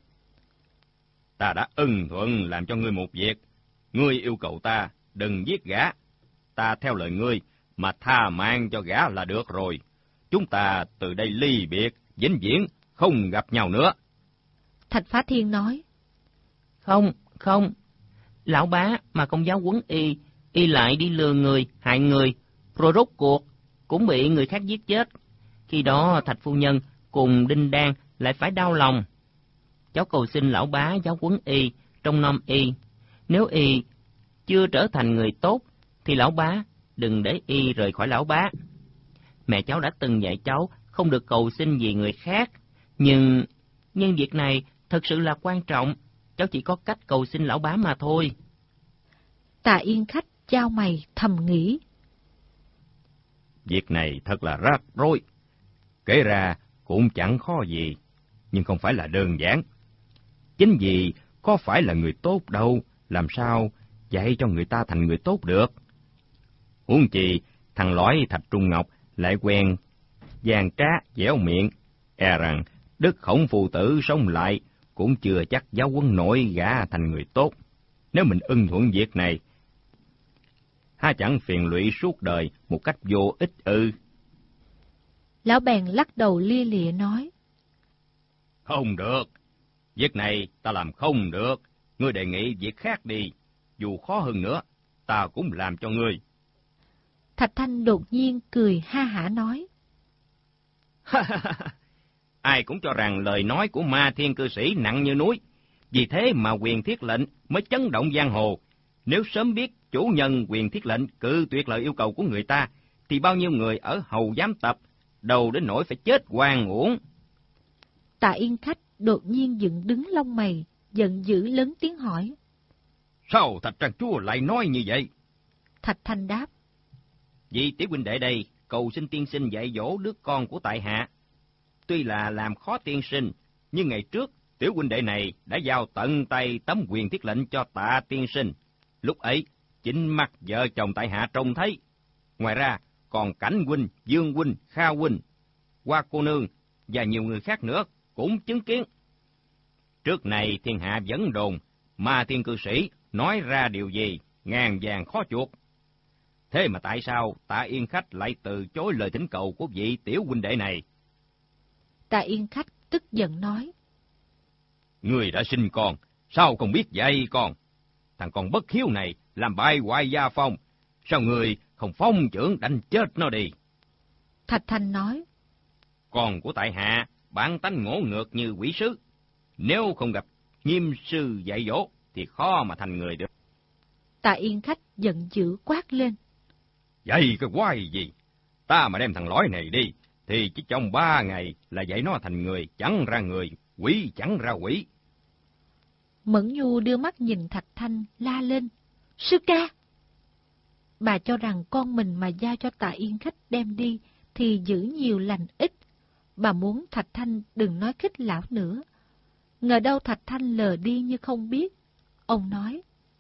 Ta đã ưng thuận làm cho ngươi một việc. Ngươi yêu cầu ta đừng giết gã, ta theo lời ngươi mà tha mạng cho gã là được rồi. Chúng ta từ đây ly biệt, vĩnh viễn không gặp nhau nữa. Thạch Phá Thiên nói: Không, lão bá mà không giáo huấn y lại đi lừa người, hại người, rồi rốt cuộc cũng bị người khác giết chết. Khi đó Thạch phu nhân cùng Đinh Đan lại phải đau lòng. Cháu cầu xin lão bá giáo huấn y, trông nom y. Nếu y chưa trở thành người tốt, thì lão bá đừng để y rời khỏi lão bá. Mẹ cháu đã từng dạy cháu không được cầu xin vì người khác, nhưng việc này thật sự là quan trọng, cháu chỉ có cách cầu xin lão bá mà thôi. Tạ Yên Khách chau mày thầm nghĩ: Việc này thật là rắc rối, kể ra cũng chẳng khó gì, nhưng không phải là đơn giản. Chính vì có phải là người tốt đâu, làm sao dạy cho người ta thành người tốt được. Huống chi thằng lõi Thạch Trung Ngọc lại quen gian trá dẻo miệng, e rằng Đức Khổng phụ tử sống lại cũng chưa chắc giáo huấn nổi gã thành người tốt. Nếu mình ưng thuận việc này, há chẳng phiền lụy suốt đời một cách vô ích ư? Lão bèn lắc đầu lia lịa nói: Không được, việc này ta làm không được. Ngươi đề nghị việc khác đi, dù khó hơn nữa, ta cũng làm cho ngươi. Thạch Thanh đột nhiên cười ha hả nói: Ai cũng cho rằng lời nói của Ma Thiên cư sĩ nặng như núi, vì thế mà Quyền Thiết Lệnh mới chấn động giang hồ. Nếu sớm biết chủ nhân Quyền Thiết Lệnh cự tuyệt lời yêu cầu của người ta, thì bao nhiêu người ở hầu giám tập, đầu đến nỗi phải chết oan uổng. Tạ Yên Khách đột nhiên dựng đứng lông mày, giận dữ lớn tiếng hỏi: Sao Thạch Trang Chúa lại nói như vậy? Thạch Thanh đáp: Vì tiểu huynh đệ đây cầu xin tiên sinh dạy dỗ đứa con của tại hạ. Tuy là làm khó tiên sinh, nhưng ngày trước tiểu huynh đệ này đã giao tận tay tấm Quyền Thiết Lệnh cho Tạ tiên sinh. Lúc ấy chính mắt vợ chồng tại hạ trông thấy. Ngoài ra còn Cảnh huynh, Dương huynh, Kha huynh, Hoa cô nương và nhiều người khác nữa cũng chứng kiến. Trước này thiên hạ vẫn đồn Ma Thiên cư sĩ nói ra điều gì ngàn vàng khó chuộc. Thế mà tại sao Tạ Yên Khách lại từ chối lời thỉnh cầu của vị tiểu huynh đệ này? Tạ Yên Khách tức giận nói: Người đã sinh con, sao không biết dạy con? Thằng con bất hiếu này làm bại hoại gia phong, sao người không phong chưởng đánh chết nó đi. Thạch Thanh nói, Con của tại hạ, bản tánh ngỗ ngược như quỷ sứ. Nếu không gặp nghiêm sư dạy dỗ, thì khó mà thành người được. Tạ Yên Khách giận dữ quát lên. Vậy cái quái gì? Ta mà đem thằng lõi này đi, thì chỉ trong 3 ngày là dạy nó thành người, chẳng ra người, quỷ chẳng ra quỷ. Mẫn Nhu đưa mắt nhìn Thạch Thanh, la lên, sư ca! Bà cho rằng con mình mà giao cho Tạ Yên Khách đem đi, thì giữ nhiều lành ít. Bà muốn Thạch Thanh đừng nói khích lão nữa. Ngờ đâu Thạch Thanh lờ đi như không biết. Ông nói,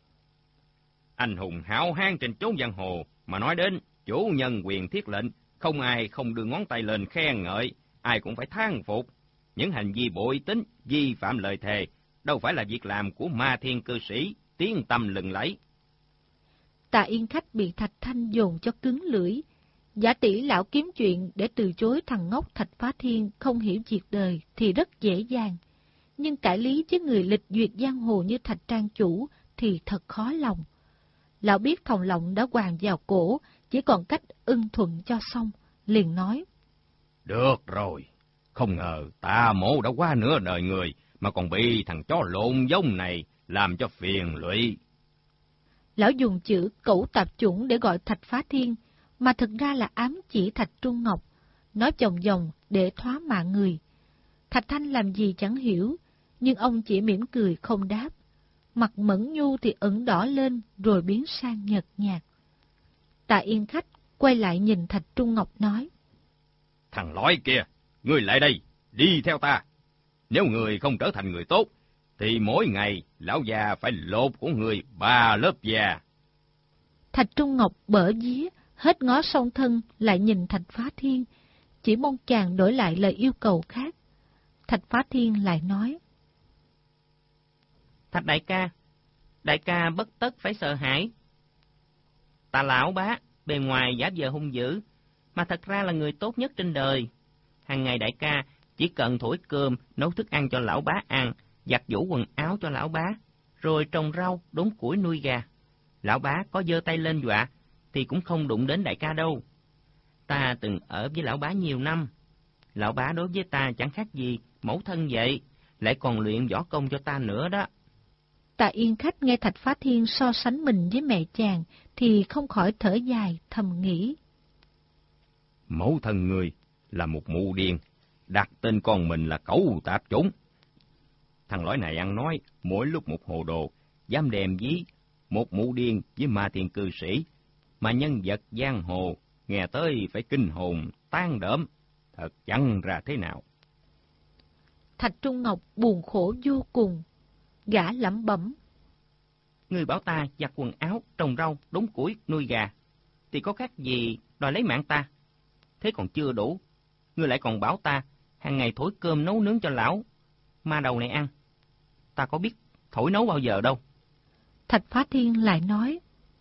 Anh hùng hảo hán trên chốn giang hồ, mà nói đến chủ nhân quyền thiết lệnh, không ai không đưa ngón tay lên khen ngợi, ai cũng phải thán phục. Những hành vi bội tín, vi phạm lời thề, đâu phải là việc làm của ma thiên cư sĩ, tiếng tăm lừng lẫy. Tạ Yên Khách bị Thạch Thanh dồn cho cứng lưỡi. Giả tỷ lão kiếm chuyện để từ chối thằng ngốc Thạch Phá Thiên không hiểu việc đời thì rất dễ dàng. Nhưng cãi lý với người lịch duyệt giang hồ như Thạch Trang chủ thì thật khó lòng. Lão biết thòng lọng đã hoàng vào cổ, chỉ còn cách ưng thuận cho xong, liền nói. Được rồi, không ngờ Tạ Mỗ đã qua nửa đời người, mà còn bị thằng chó lộn giống này làm cho phiền lụy. Lão dùng chữ cẩu tạp chủng để gọi Thạch Phá Thiên, mà thực ra là ám chỉ Thạch Trung Ngọc, nói chồng vòng để thoá mạ người. Thạch Thanh làm gì chẳng hiểu, nhưng ông chỉ mỉm cười không đáp. Mặt Mẫn Nhu thì ửng đỏ lên rồi biến sang nhợt nhạt. Tạ Yên Khách quay lại nhìn Thạch Trung Ngọc nói. Thằng lõi kia, ngươi lại đây, đi theo ta. Nếu người không trở thành người tốt, thì mỗi ngày lão già phải lột của người 3 lớp da. Thạch Trung Ngọc bở vía, hết ngó song thân lại nhìn Thạch Phá Thiên, chỉ mong chàng đổi lại lời yêu cầu khác. Thạch Phá Thiên lại nói. Thạch đại ca bất tất phải sợ hãi. Tạ lão bá, bề ngoài giả vờ hung dữ, mà thật ra là người tốt nhất trên đời. Hàng ngày đại ca chỉ cần thổi cơm, nấu thức ăn cho lão bá ăn, giặt giũ quần áo cho lão bá, rồi trồng rau, đốn củi nuôi gà. Lão bá có giơ tay lên dọa, thì cũng không đụng đến đại ca đâu. Ta từng ở với lão bá nhiều năm. Lão bá đối với ta chẳng khác gì mẫu thân vậy, lại còn luyện võ công cho ta nữa đó. Tạ Yên Khách nghe Thạch Phá Thiên so sánh mình với mẹ chàng, thì không khỏi thở dài, thầm nghĩ. Mẫu thân người là một mụ điên, đặt tên con mình là cẩu tạp chủng. Thằng lõi này ăn nói, mỗi lúc một hồ đồ, dám đèm ví một mụ điên với ma thiên cư sĩ, mà nhân vật giang hồ, nghe tới phải kinh hồn, tan đỡm, thật chẳng ra thế nào. Thạch Trung Ngọc buồn khổ vô cùng, gã lẩm bẩm. Ngươi bảo ta giặt quần áo, trồng rau, đốn củi, nuôi gà, thì có khác gì đòi lấy mạng ta? Thế còn chưa đủ, ngươi lại còn bảo ta hàng ngày thổi cơm nấu nướng cho lão ma đầu này ăn. Ta có biết thổi nấu bao giờ đâu. Thạch Phá Thiên lại nói.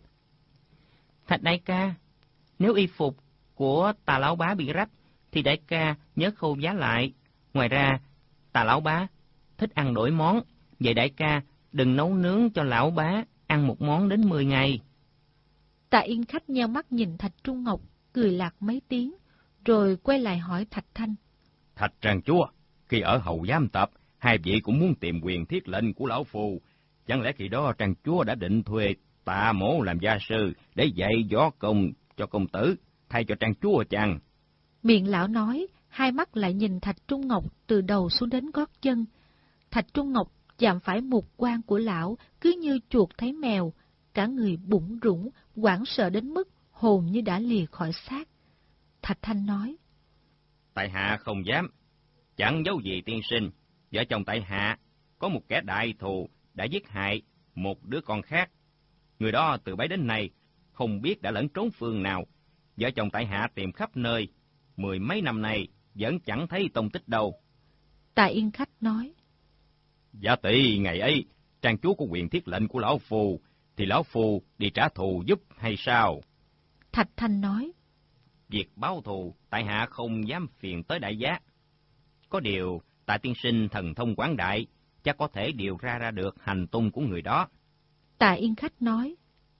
Thạch đại ca, nếu y phục của Tà lão bá bị rách, thì đại ca nhớ khâu vá lại. Ngoài ra, Tà lão bá thích ăn đổi món, vậy đại ca đừng nấu nướng cho lão bá ăn một món đến 10 ngày. Tạ Yên Khách nheo mắt nhìn Thạch Trung Ngọc, cười lạc mấy tiếng, rồi quay lại hỏi Thạch Thanh. Thạch Trang chúa, khi ở hầu giám tập, hai vị cũng muốn tìm quyền thiết lệnh của lão phù. Chẳng lẽ khi đó Trang chúa đã định thuê Tạ Mỗ làm gia sư để dạy võ công cho công tử, thay cho Trang chúa chăng? Miệng lão nói, hai mắt lại nhìn Thạch Trung Ngọc từ đầu xuống đến gót chân. Thạch Trung Ngọc chạm phải mục quan của lão, cứ như chuột thấy mèo, cả người bủn rủn, hoảng sợ đến mức hồn như đã lìa khỏi xác. Thạch Thanh nói. Tại hạ không dám, chẳng giấu gì tiên sinh, vợ chồng tại hạ có một kẻ đại thù đã giết hại một đứa con khác. Người đó từ bấy đến nay không biết đã lẫn trốn phương nào. Vợ chồng tại hạ tìm khắp nơi, 10 mấy năm nay vẫn chẳng thấy tông tích đâu. Tạ Yên Khách nói. Giả tỷ ngày ấy, Trang chúa có quyền thiết lệnh của lão phù, thì lão phù đi trả thù giúp hay sao? Thạch Thanh nói. Việc báo thù, tại hạ không dám phiền tới đại giá. Có điều, Tạ tiên sinh thần thông quảng đại, chắc có thể điều ra được hành tung của người đó. Tạ Yên Khách nói.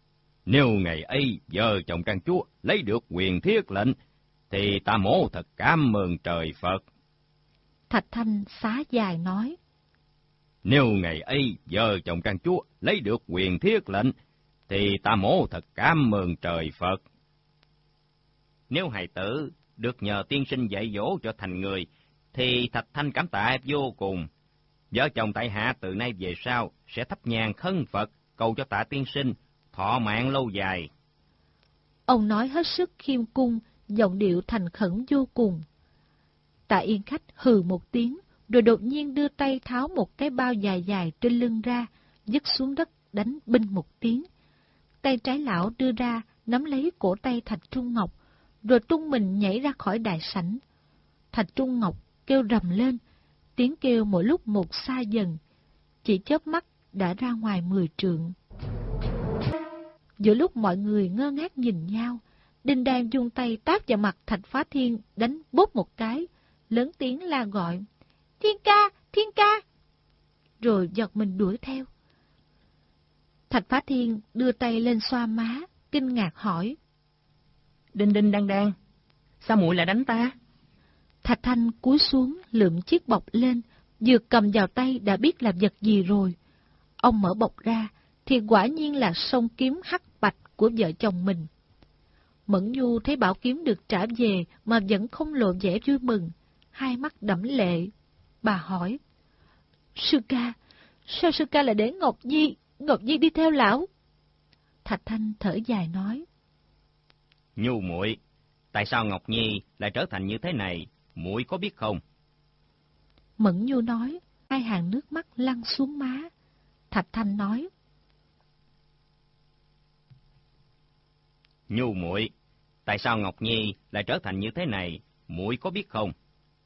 Nếu ngày ấy vợ chồng trang chúa lấy được quyền thiết lệnh, thì ta mổ thật cảm ơn trời Phật. Thạch Thanh xá dài nói. Nếu ngày ấy vợ chồng trang chúa lấy được quyền thiết lệnh, thì ta mổ thật cảm ơn trời Phật. Nếu hài tử được nhờ tiên sinh dạy dỗ cho thành người, thì Thạch Thanh cảm tạ vô cùng. Vợ chồng tại hạ từ nay về sau sẽ thắp nhang khấn Phật, cầu cho tạ tiên sinh thọ mạng lâu dài. Ông nói hết sức khiêm cung, giọng điệu thành khẩn vô cùng. Tạ Yên Khách hừ một tiếng, rồi đột nhiên đưa tay tháo một cái bao dài dài trên lưng ra, dứt xuống đất đánh binh một tiếng. Tay trái lão đưa ra, nắm lấy cổ tay Thạch Trung Ngọc, rồi tung mình nhảy ra khỏi đại sảnh. Thạch Trung Ngọc kêu rầm lên, tiếng kêu mỗi lúc một xa dần, chỉ chớp mắt đã ra ngoài 10 trượng. Giữa lúc mọi người ngơ ngác nhìn nhau, Đinh Đan dung tay tát vào mặt Thạch Phá Thiên, đánh bốp một cái, lớn tiếng la gọi, Thiên ca, Thiên ca! Rồi giật mình đuổi theo. Thạch Phá Thiên đưa tay lên xoa má, kinh ngạc hỏi, Đinh Đinh Đan Đan, sao muội lại đánh ta? Thạch Thanh cúi xuống lượm chiếc bọc lên, vừa cầm vào tay đã biết là vật gì rồi. Ông mở bọc ra, thì quả nhiên là song kiếm hắc bạch của vợ chồng mình. Mẫn Nhu thấy bảo kiếm được trả về mà vẫn không lộ vẻ vui mừng, hai mắt đẫm lệ. Bà hỏi, Sư ca, sao sư ca lại để Ngọc Nhi đi theo lão? Thạch Thanh thở dài nói, Nhu muội, tại sao Ngọc Nhi lại trở thành như thế này, muội có biết không? Mẫn Nhu nói, hai hàng nước mắt lăn xuống má. Thạch Thanh nói, Nhu muội, tại sao Ngọc Nhi lại trở thành như thế này, muội có biết không?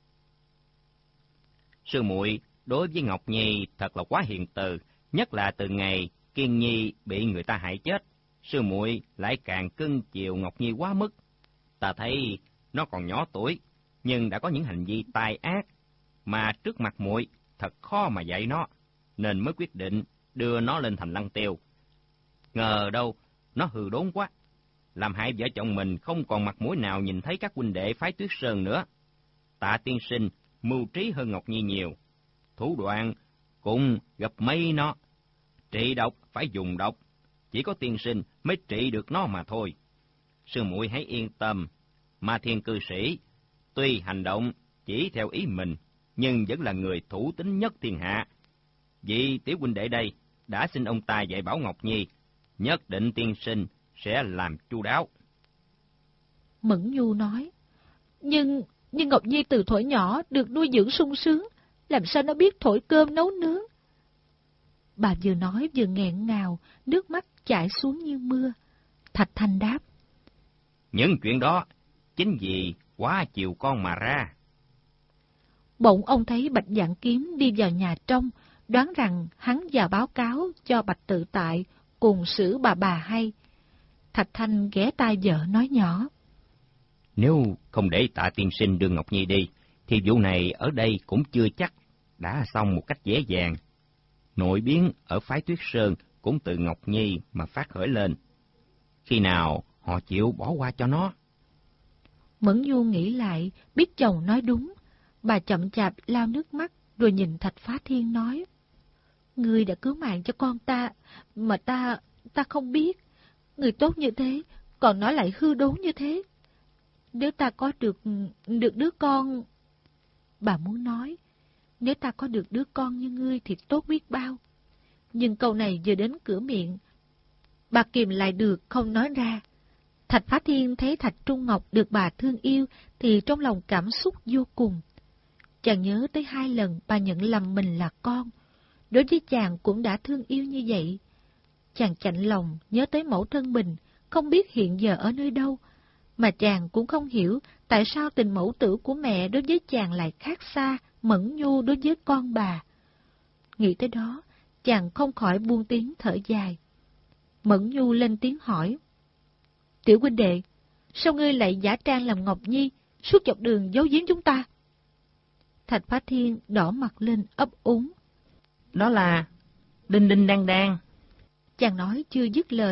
Sư muội đối với Ngọc Nhi thật là quá hiền từ, nhất là từ ngày Kiên Nhi bị người ta hại chết, sư muội lại càng cưng chiều Ngọc Nhi quá mức. Ta thấy nó còn nhỏ tuổi, nhưng đã có những hành vi tai ác, mà trước mặt muội thật khó mà dạy nó, nên mới quyết định đưa nó lên thành Lăng Tiêu. Ngờ đâu nó hư đốn quá, làm hại vợ chồng mình không còn mặt mũi nào nhìn thấy các huynh đệ phái Tuyết Sơn nữa. Tạ tiên sinh mưu trí hơn Ngọc Nhi nhiều, thủ đoạn cũng gặp mấy nó. Trị độc phải dùng độc, chỉ có tiên sinh mới trị được nó mà thôi. Sư muội hãy yên tâm, Ma Thiên cư sĩ tuy hành động chỉ theo ý mình, nhưng vẫn là người thủ tín nhất thiên hạ. Vì tiểu huynh đệ đây đã xin ông ta dạy bảo Ngọc Nhi, nhất định tiên sinh sẽ làm chu đáo. Mẫn Nhu nói, Nhưng Ngọc Nhi từ thuở nhỏ được nuôi dưỡng sung sướng, làm sao nó biết thổi cơm nấu nướng? Bà vừa nói vừa nghẹn ngào, nước mắt chảy xuống như mưa. Thạch Thanh đáp, Những chuyện đó chính vì quá chiều con mà ra. Bỗng ông thấy Bạch Dạng Kiếm đi vào nhà trong, đoán rằng hắn vào báo cáo cho Bạch Tự Tại cùng xử bà hay. Thạch Thanh ghé tai vợ nói nhỏ, Nếu không để Tạ tiên sinh đưa Ngọc Nhi đi, thì vụ này ở đây cũng chưa chắc đã xong một cách dễ dàng. Nội biến ở phái Tuyết Sơn cũng từ Ngọc Nhi mà phát khởi lên. Khi nào họ chịu bỏ qua cho nó? Mẫn Nhu nghĩ lại, biết chồng nói đúng. Bà chậm chạp lau nước mắt, rồi nhìn Thạch Phá Thiên nói, Ngươi đã cứu mạng cho con ta, mà ta không biết. Người tốt như thế, còn nói lại hư đốn như thế. Nếu ta có được đứa con... Bà muốn nói, nếu ta có được đứa con như ngươi thì tốt biết bao. Nhưng câu này vừa đến cửa miệng, bà kìm lại được không nói ra. Thạch Phá Thiên thấy Thạch Trung Ngọc được bà thương yêu thì trong lòng cảm xúc vô cùng. Chàng nhớ tới 2 lần bà nhận lầm mình là con. Đối với chàng cũng đã thương yêu như vậy. Chàng chạnh lòng nhớ tới mẫu thân mình, không biết hiện giờ ở nơi đâu. Mà chàng cũng không hiểu tại sao tình mẫu tử của mẹ đối với chàng lại khác xa Mẫn Nhu đối với con bà. Nghĩ tới đó, chàng không khỏi buông tiếng thở dài. Mẫn Nhu lên tiếng hỏi, Tiểu huynh đệ, sao ngươi lại giả trang làm Ngọc Nhi, suốt dọc đường giấu giếm chúng ta? Thạch Phá Thiên đỏ mặt lên ấp úng. Đó là Đinh Đinh Đan Đan. Chàng nói chưa dứt lời,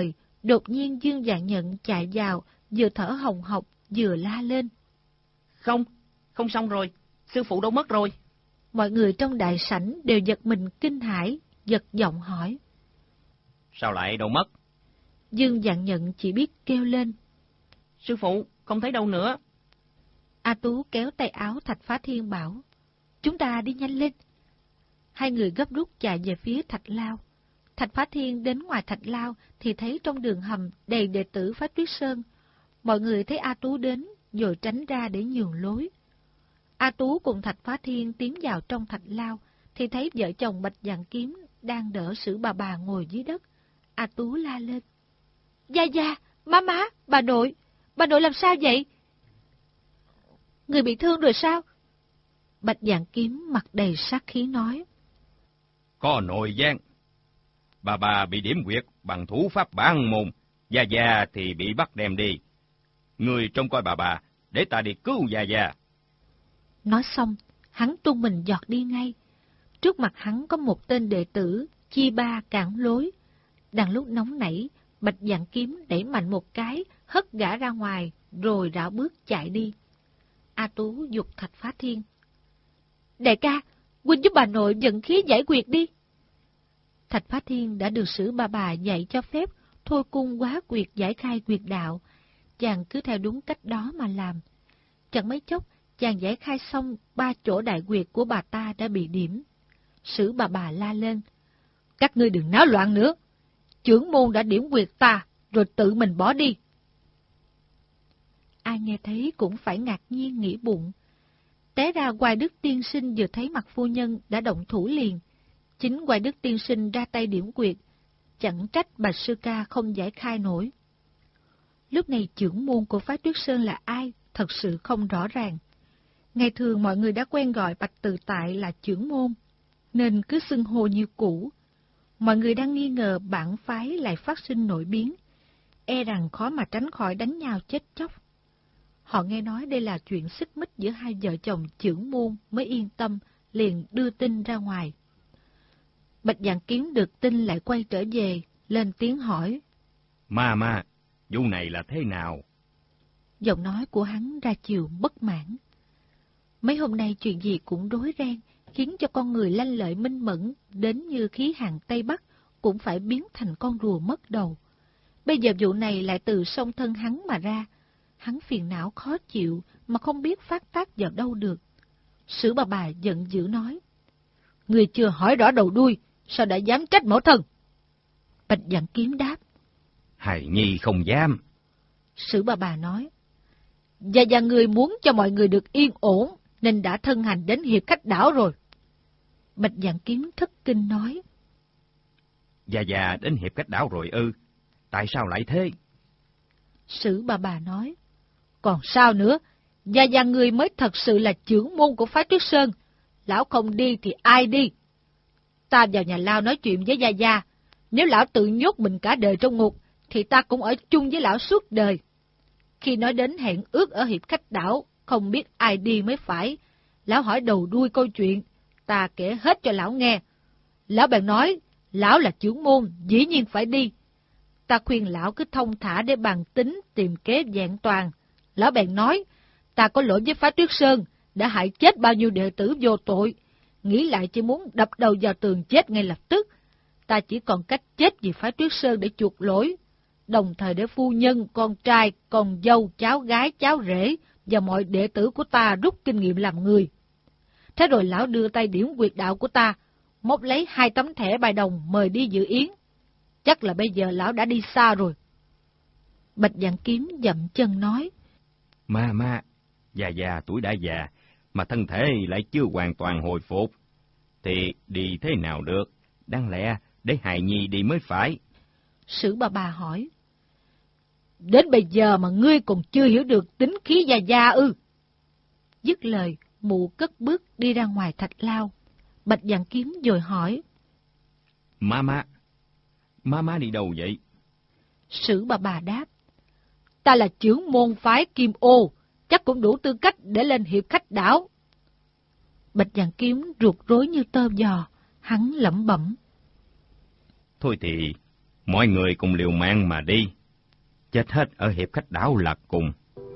Đột nhiên Dương Vạn Nhận chạy vào, vừa thở hồng hộc, vừa la lên. Không xong rồi, sư phụ đâu mất rồi? Mọi người trong đại sảnh đều giật mình kinh hãi, giật giọng hỏi. Sao lại đâu mất? Dương Vạn Nhận chỉ biết kêu lên. Sư phụ, không thấy đâu nữa. A Tú kéo tay áo Thạch Phá Thiên bảo. Chúng ta đi nhanh lên. Hai người gấp rút chạy về phía Thạch Lao. Thạch Phá Thiên đến ngoài Thạch Lao thì thấy trong đường hầm đầy đệ tử Phái Tuyết Sơn. Mọi người thấy A Tú đến, rồi tránh ra để nhường lối. A Tú cùng Thạch Phá Thiên tiến vào trong Thạch Lao, thì thấy vợ chồng Bạch Vạn Kiếm đang đỡ Sử bà ngồi dưới đất. A Tú la lên. Gia, má, bà nội làm sao vậy? Người bị thương rồi sao? Bạch Vạn Kiếm mặt đầy sát khí nói. Có nội gian. Bà bị điểm quyệt bằng thủ pháp bản môn, Gia thì bị bắt đem đi. Người trông coi bà, để ta đi cứu Gia. Nói xong, hắn tung mình giọt đi ngay. Trước mặt hắn có một tên đệ tử, Chi Ba cản lối. Đang lúc nóng nảy, Bạch Vạn Kiếm đẩy mạnh một cái, hất gã ra ngoài, rồi rảo bước chạy đi. A Tú giục Thạch Phá Thiên. Đại ca, huynh giúp bà nội vận khí giải quyệt đi. Thạch Phá Thiên đã được Sử bà dạy cho phép thôi cung hóa quyệt giải khai quyệt đạo. Chàng cứ theo đúng cách đó mà làm. Chẳng mấy chốc, chàng giải khai xong 3 chỗ đại quyệt của bà ta đã bị điểm. Sử bà la lên. Các ngươi đừng náo loạn nữa. Chưởng môn đã điểm quyệt ta, rồi tự mình bỏ đi. Ai nghe thấy cũng phải ngạc nhiên nghĩ bụng. Té ra Hoài Đức tiên sinh vừa thấy mặt phu nhân đã động thủ liền. Chính Hoài Đức tiên sinh ra tay điểm quyệt, chẳng trách Bạch Sư Ca không giải khai nổi. Lúc này chưởng môn của phái Tuyết Sơn là ai, thật sự không rõ ràng. Ngày thường mọi người đã quen gọi Bạch Tự Tại là chưởng môn, nên cứ xưng hô như cũ. Mọi người đang nghi ngờ bản phái lại phát sinh nổi biến, e rằng khó mà tránh khỏi đánh nhau chết chóc. Họ nghe nói đây là chuyện xích mích giữa hai vợ chồng chưởng môn mới yên tâm, liền đưa tin ra ngoài. Bạch Vạn Kiếm được tin lại quay trở về, lên tiếng hỏi. Ma, vụ này là thế nào? Giọng nói của hắn ra chiều bất mãn. Mấy hôm nay chuyện gì cũng rối ren, khiến cho con người lanh lợi minh mẫn, đến như khí hàn Tây Bắc, cũng phải biến thành con rùa mất đầu. Bây giờ vụ này lại từ song thân hắn mà ra. Hắn phiền não khó chịu mà không biết phát tác vào đâu được. Sử bà giận dữ nói. Người chưa hỏi rõ đầu đuôi, sao đã dám trách mẫu thân? Bạch Vạn Kiếm đáp. Hài nhi không dám. Sử bà nói. Gia người muốn cho mọi người được yên ổn, nên đã thân hành đến Hiệp Khách Đảo rồi. Bạch Vạn Kiếm thất kinh nói. Gia đến Hiệp Khách Đảo rồi ư? Tại sao lại thế? Sử bà nói. Còn sao nữa, Gia người mới thật sự là chưởng môn của phái Tuyết Sơn. Lão không đi thì ai đi? Ta vào nhà Lao nói chuyện với Gia. Nếu lão tự nhốt mình cả đời trong ngục, thì ta cũng ở chung với lão suốt đời. Khi nói đến hẹn ước ở Hiệp Khách Đảo, không biết ai đi mới phải. Lão hỏi đầu đuôi câu chuyện, ta kể hết cho lão nghe. Lão bèn nói, lão là chưởng môn, dĩ nhiên phải đi. Ta khuyên lão cứ thông thả để bàn tính tìm kế vẹn toàn. Lão bèn nói, ta có lỗi với phái Tuyết Sơn, đã hại chết bao nhiêu đệ tử vô tội. Nghĩ lại chỉ muốn đập đầu vào tường chết ngay lập tức. Ta chỉ còn cách chết vì phái Tuyết Sơn để chuộc lỗi. Đồng thời để phu nhân, con trai, con dâu, cháu gái, cháu rể và mọi đệ tử của ta rút kinh nghiệm làm người. Thế rồi lão đưa tay điểm quyệt đạo của ta, móc lấy 2 tấm thẻ bài đồng mời đi dự yến. Chắc là bây giờ lão đã đi xa rồi. Bạch Vạn Kiếm dậm chân nói. Ma, Gia tuổi đã già, mà thân thể lại chưa hoàn toàn hồi phục. Thì đi thế nào được? Đáng lẽ để hài nhi đi mới phải. Sử bà hỏi. Đến bây giờ mà ngươi còn chưa hiểu được tính khí Gia ư? Dứt lời, mụ cất bước đi ra ngoài Thạch Lao. Bạch Vạn Kiếm rồi hỏi. Ma đi đâu vậy? Sử bà đáp. Ta là chưởng môn phái Kim Ô, chắc cũng đủ tư cách để lên Hiệp Khách Đảo. Bạch Vạn Kiếm ruột rối như tơ giò, hắn lẩm bẩm. Thôi thì, Mọi người cùng liều mạng mà đi, chết hết ở hiệp khách đảo là cùng.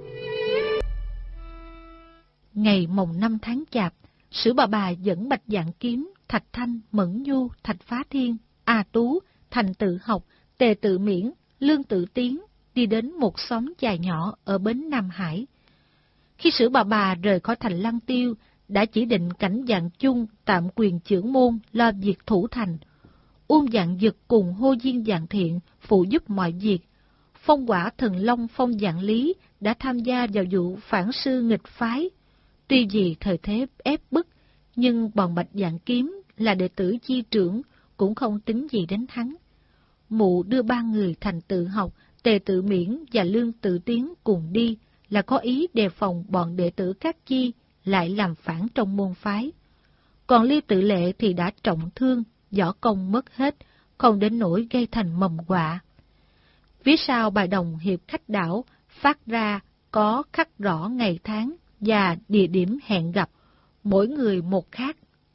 Ngày mồng 5 tháng Chạp, Sử Bà dẫn Bạch Dạng Kiếm, Thạch Thanh, Mẫn Nhu, Thạch Phá Thiên, A Tú, Thành Tự Học, Tề Tự Miễn, Lương Tự Tiến đi đến một xóm chài nhỏ ở bến Nam Hải. Khi Sử Bà rời khỏi thành Lăng Tiêu, đã chỉ định Cảnh Dạng Chung tạm quyền chưởng môn lo việc thủ thành. Uông Dạng Dực cùng Hô Diên Dạng Thiện phụ giúp mọi việc. Phong Quả Thần Long Phong Dạng Lý đã tham gia vào vụ phản sư nghịch phái. Tuy vì thời thế ép bức, nhưng bọn Bạch Dạng Kiếm là đệ tử chi trưởng cũng không tính gì đến hắn. Mụ đưa 3 người Thành Tự Học, Tề Tự Miễn và Lương Tự Tiến cùng đi là có ý đề phòng bọn đệ tử các chi lại làm phản trong môn phái. Còn Liêu Tự Lệ thì đã trọng thương, võ công mất hết, không đến nỗi gây thành mầm họa. Phía sau bài đồng hiệp khách đảo phát ra có khắc rõ ngày tháng và địa điểm hẹn gặp, mỗi người một khác.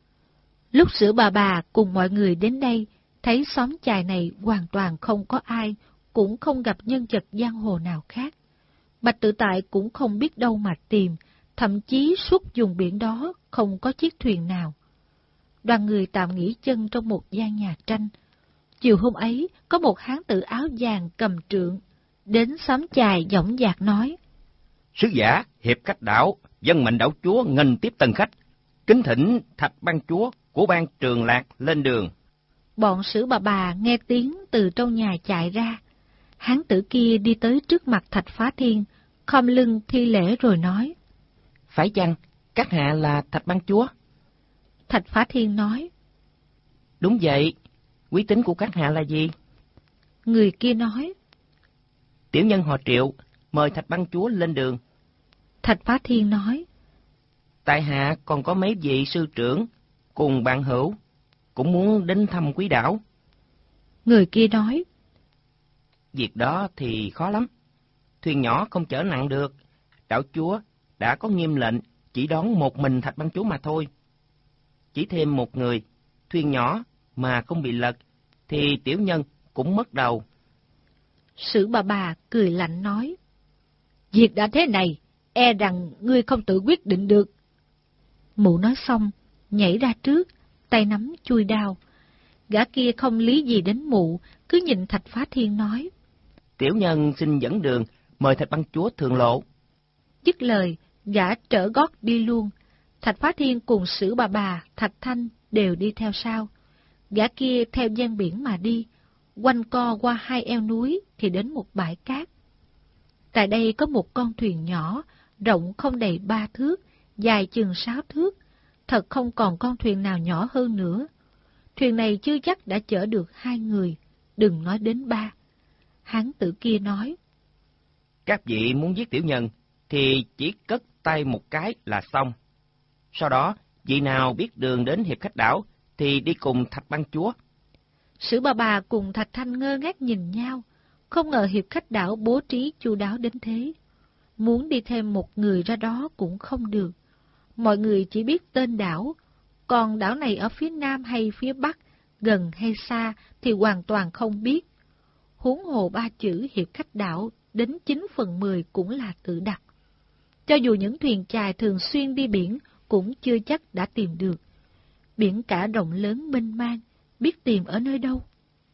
Lúc Sử Bà cùng mọi người đến đây, thấy xóm chài này hoàn toàn không có ai, cũng không gặp nhân vật giang hồ nào khác. Bạch Tự Tại cũng không biết đâu mà tìm, thậm chí suốt vùng biển đó không có chiếc thuyền nào. Đoàn người tạm nghỉ chân trong một gian nhà tranh. Chiều hôm ấy, có một hán tử áo vàng cầm trượng, đến xóm chài dõng dạc nói: Sứ giả hiệp khách đảo, dân mệnh đảo chúa nghênh tiếp tân khách, kính thỉnh Thạch ban chúa của ban Trường Lạc lên đường. Bọn Sử Bà nghe tiếng từ trong nhà chạy ra. Hán tử kia đi tới trước mặt Thạch Phá Thiên, khom lưng thi lễ rồi nói: Phải chăng các hạ là Thạch ban chúa? Thạch Phá Thiên nói: Đúng vậy, quý tính của các hạ là gì? Người kia nói: Tiểu nhân họ Triệu, mời Thạch ban chúa lên đường. Thạch Phá Thiên nói: Tại hạ còn có mấy vị sư trưởng cùng bạn hữu cũng muốn đến thăm quý đảo. Người kia nói: Việc đó thì khó lắm, thuyền nhỏ không chở nặng được. Đảo chúa đã có nghiêm lệnh chỉ đón một mình Thạch ban chúa mà thôi. Chỉ thêm một người, thuyền nhỏ mà không bị lật, thì tiểu nhân cũng mất đầu. Sử Bà cười lạnh nói: Việc đã thế này, e rằng ngươi không tự quyết định được. Mụ nói xong, nhảy ra trước, tay nắm chuôi đao. Gã kia không lý gì đến mụ, cứ nhìn Thạch Phá Thiên nói: Tiểu nhân xin dẫn đường, mời Thạch ban chúa thượng lộ. Dứt lời, gã trở gót đi luôn. Thạch Phá Thiên cùng Sử Bà, Thạch Thanh đều đi theo sau. Gã kia theo gian biển mà đi, quanh co qua 2 eo núi thì đến một bãi cát. Tại đây có một con thuyền nhỏ, rộng không đầy 3 thước, dài chừng 6 thước. Thật không còn con thuyền nào nhỏ hơn nữa. Thuyền này chưa chắc đã chở được 2 người, đừng nói đến 3. Hán tử kia nói: Các vị muốn giết tiểu nhân, thì chỉ cất tay một cái là xong. Sau đó, vị nào biết đường đến hiệp khách đảo, thì đi cùng Thạch ban chúa. Sử Bà cùng Thạch Thanh ngơ ngác nhìn nhau, không ngờ hiệp khách đảo bố trí chu đáo đến thế. Muốn đi thêm một người ra đó cũng không được. Mọi người chỉ biết tên đảo, còn đảo này ở phía nam hay phía bắc, gần hay xa thì hoàn toàn không biết. Huống hồ 3 chữ hiệp khách đảo đến 9/10 cũng là tự đặt. Cho dù những thuyền chài thường xuyên đi biển cũng chưa chắc đã tìm được. Biển cả rộng lớn mênh mang, biết tìm ở nơi đâu.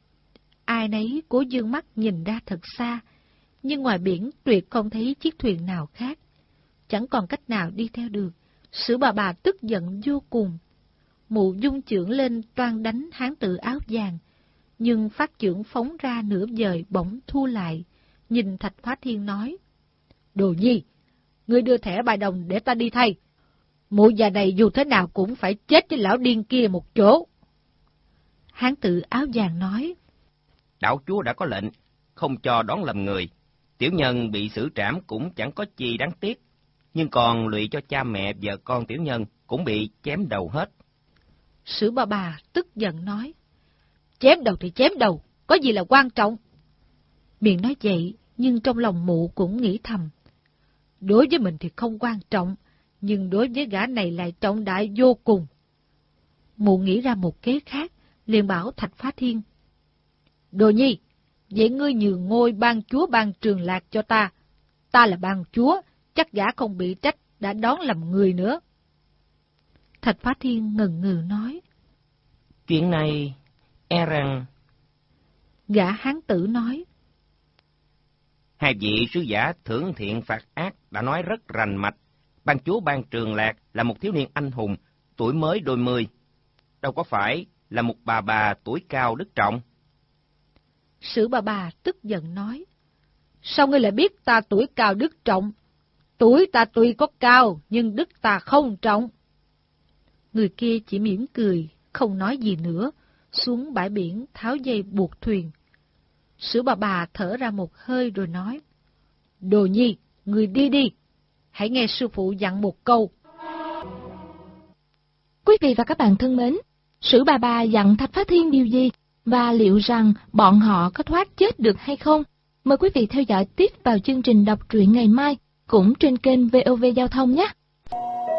Ai nấy cố dương mắt nhìn ra thật xa, nhưng ngoài biển tuyệt không thấy chiếc thuyền nào khác. Chẳng còn cách nào đi theo được. Sử Bà tức giận vô cùng. Mụ dung chưởng lên toan đánh hán tử áo vàng, nhưng phát chưởng phóng ra nửa vời bỗng thu lại, nhìn Thạch Phá Thiên nói: Đồ Nhi, ngươi đưa thẻ bài đồng để ta đi thay. Mụ già này dù thế nào cũng phải chết với lão điên kia một chỗ. Hán tử áo vàng nói: Đảo chúa đã có lệnh, không cho đón làm người. Tiểu nhân bị xử trảm cũng chẳng có chi đáng tiếc, nhưng còn lụy cho cha mẹ vợ con tiểu nhân cũng bị chém đầu hết. Sử Bà tức giận nói: Chém đầu thì chém đầu, có gì là quan trọng? Miệng nói vậy, nhưng trong lòng mụ cũng nghĩ thầm: Đối với mình thì không quan trọng, nhưng đối với gã này lại trọng đại vô cùng. Mụ nghĩ ra một kế khác, liền bảo Thạch Phá Thiên: Đồ Nhi, vậy ngươi nhường ngôi ban chúa ban Trường Lạc cho ta. Ta là ban chúa, chắc gã không bị trách đã đón làm người nữa. Thạch Phá Thiên ngần ngừ nói. Chuyện này, e rằng... Gã hán tử nói. Hai vị sứ giả thưởng thiện phạt ác đã nói rất rành mạch. Ban chúa ban Trường Lạc là một thiếu niên anh hùng, tuổi mới đôi mươi. Đâu có phải là một bà tuổi cao đức trọng. Sử bà tức giận nói. Sao ngươi lại biết ta tuổi cao đức trọng? Tuổi ta tuy có cao, nhưng đức ta không trọng. Người kia chỉ mỉm cười, không nói gì nữa, xuống bãi biển tháo dây buộc thuyền. Sử bà thở ra một hơi rồi nói. Đồ Nhi, người đi đi. Hãy nghe sư phụ dặn một câu. Quý vị và các bạn thân mến, Sử bà dặn Thạch Phá Thiên điều gì, và liệu rằng bọn họ có thoát chết được hay không? Mời quý vị theo dõi tiếp vào chương trình đọc truyện ngày mai, cũng trên kênh VOV Giao thông nhé!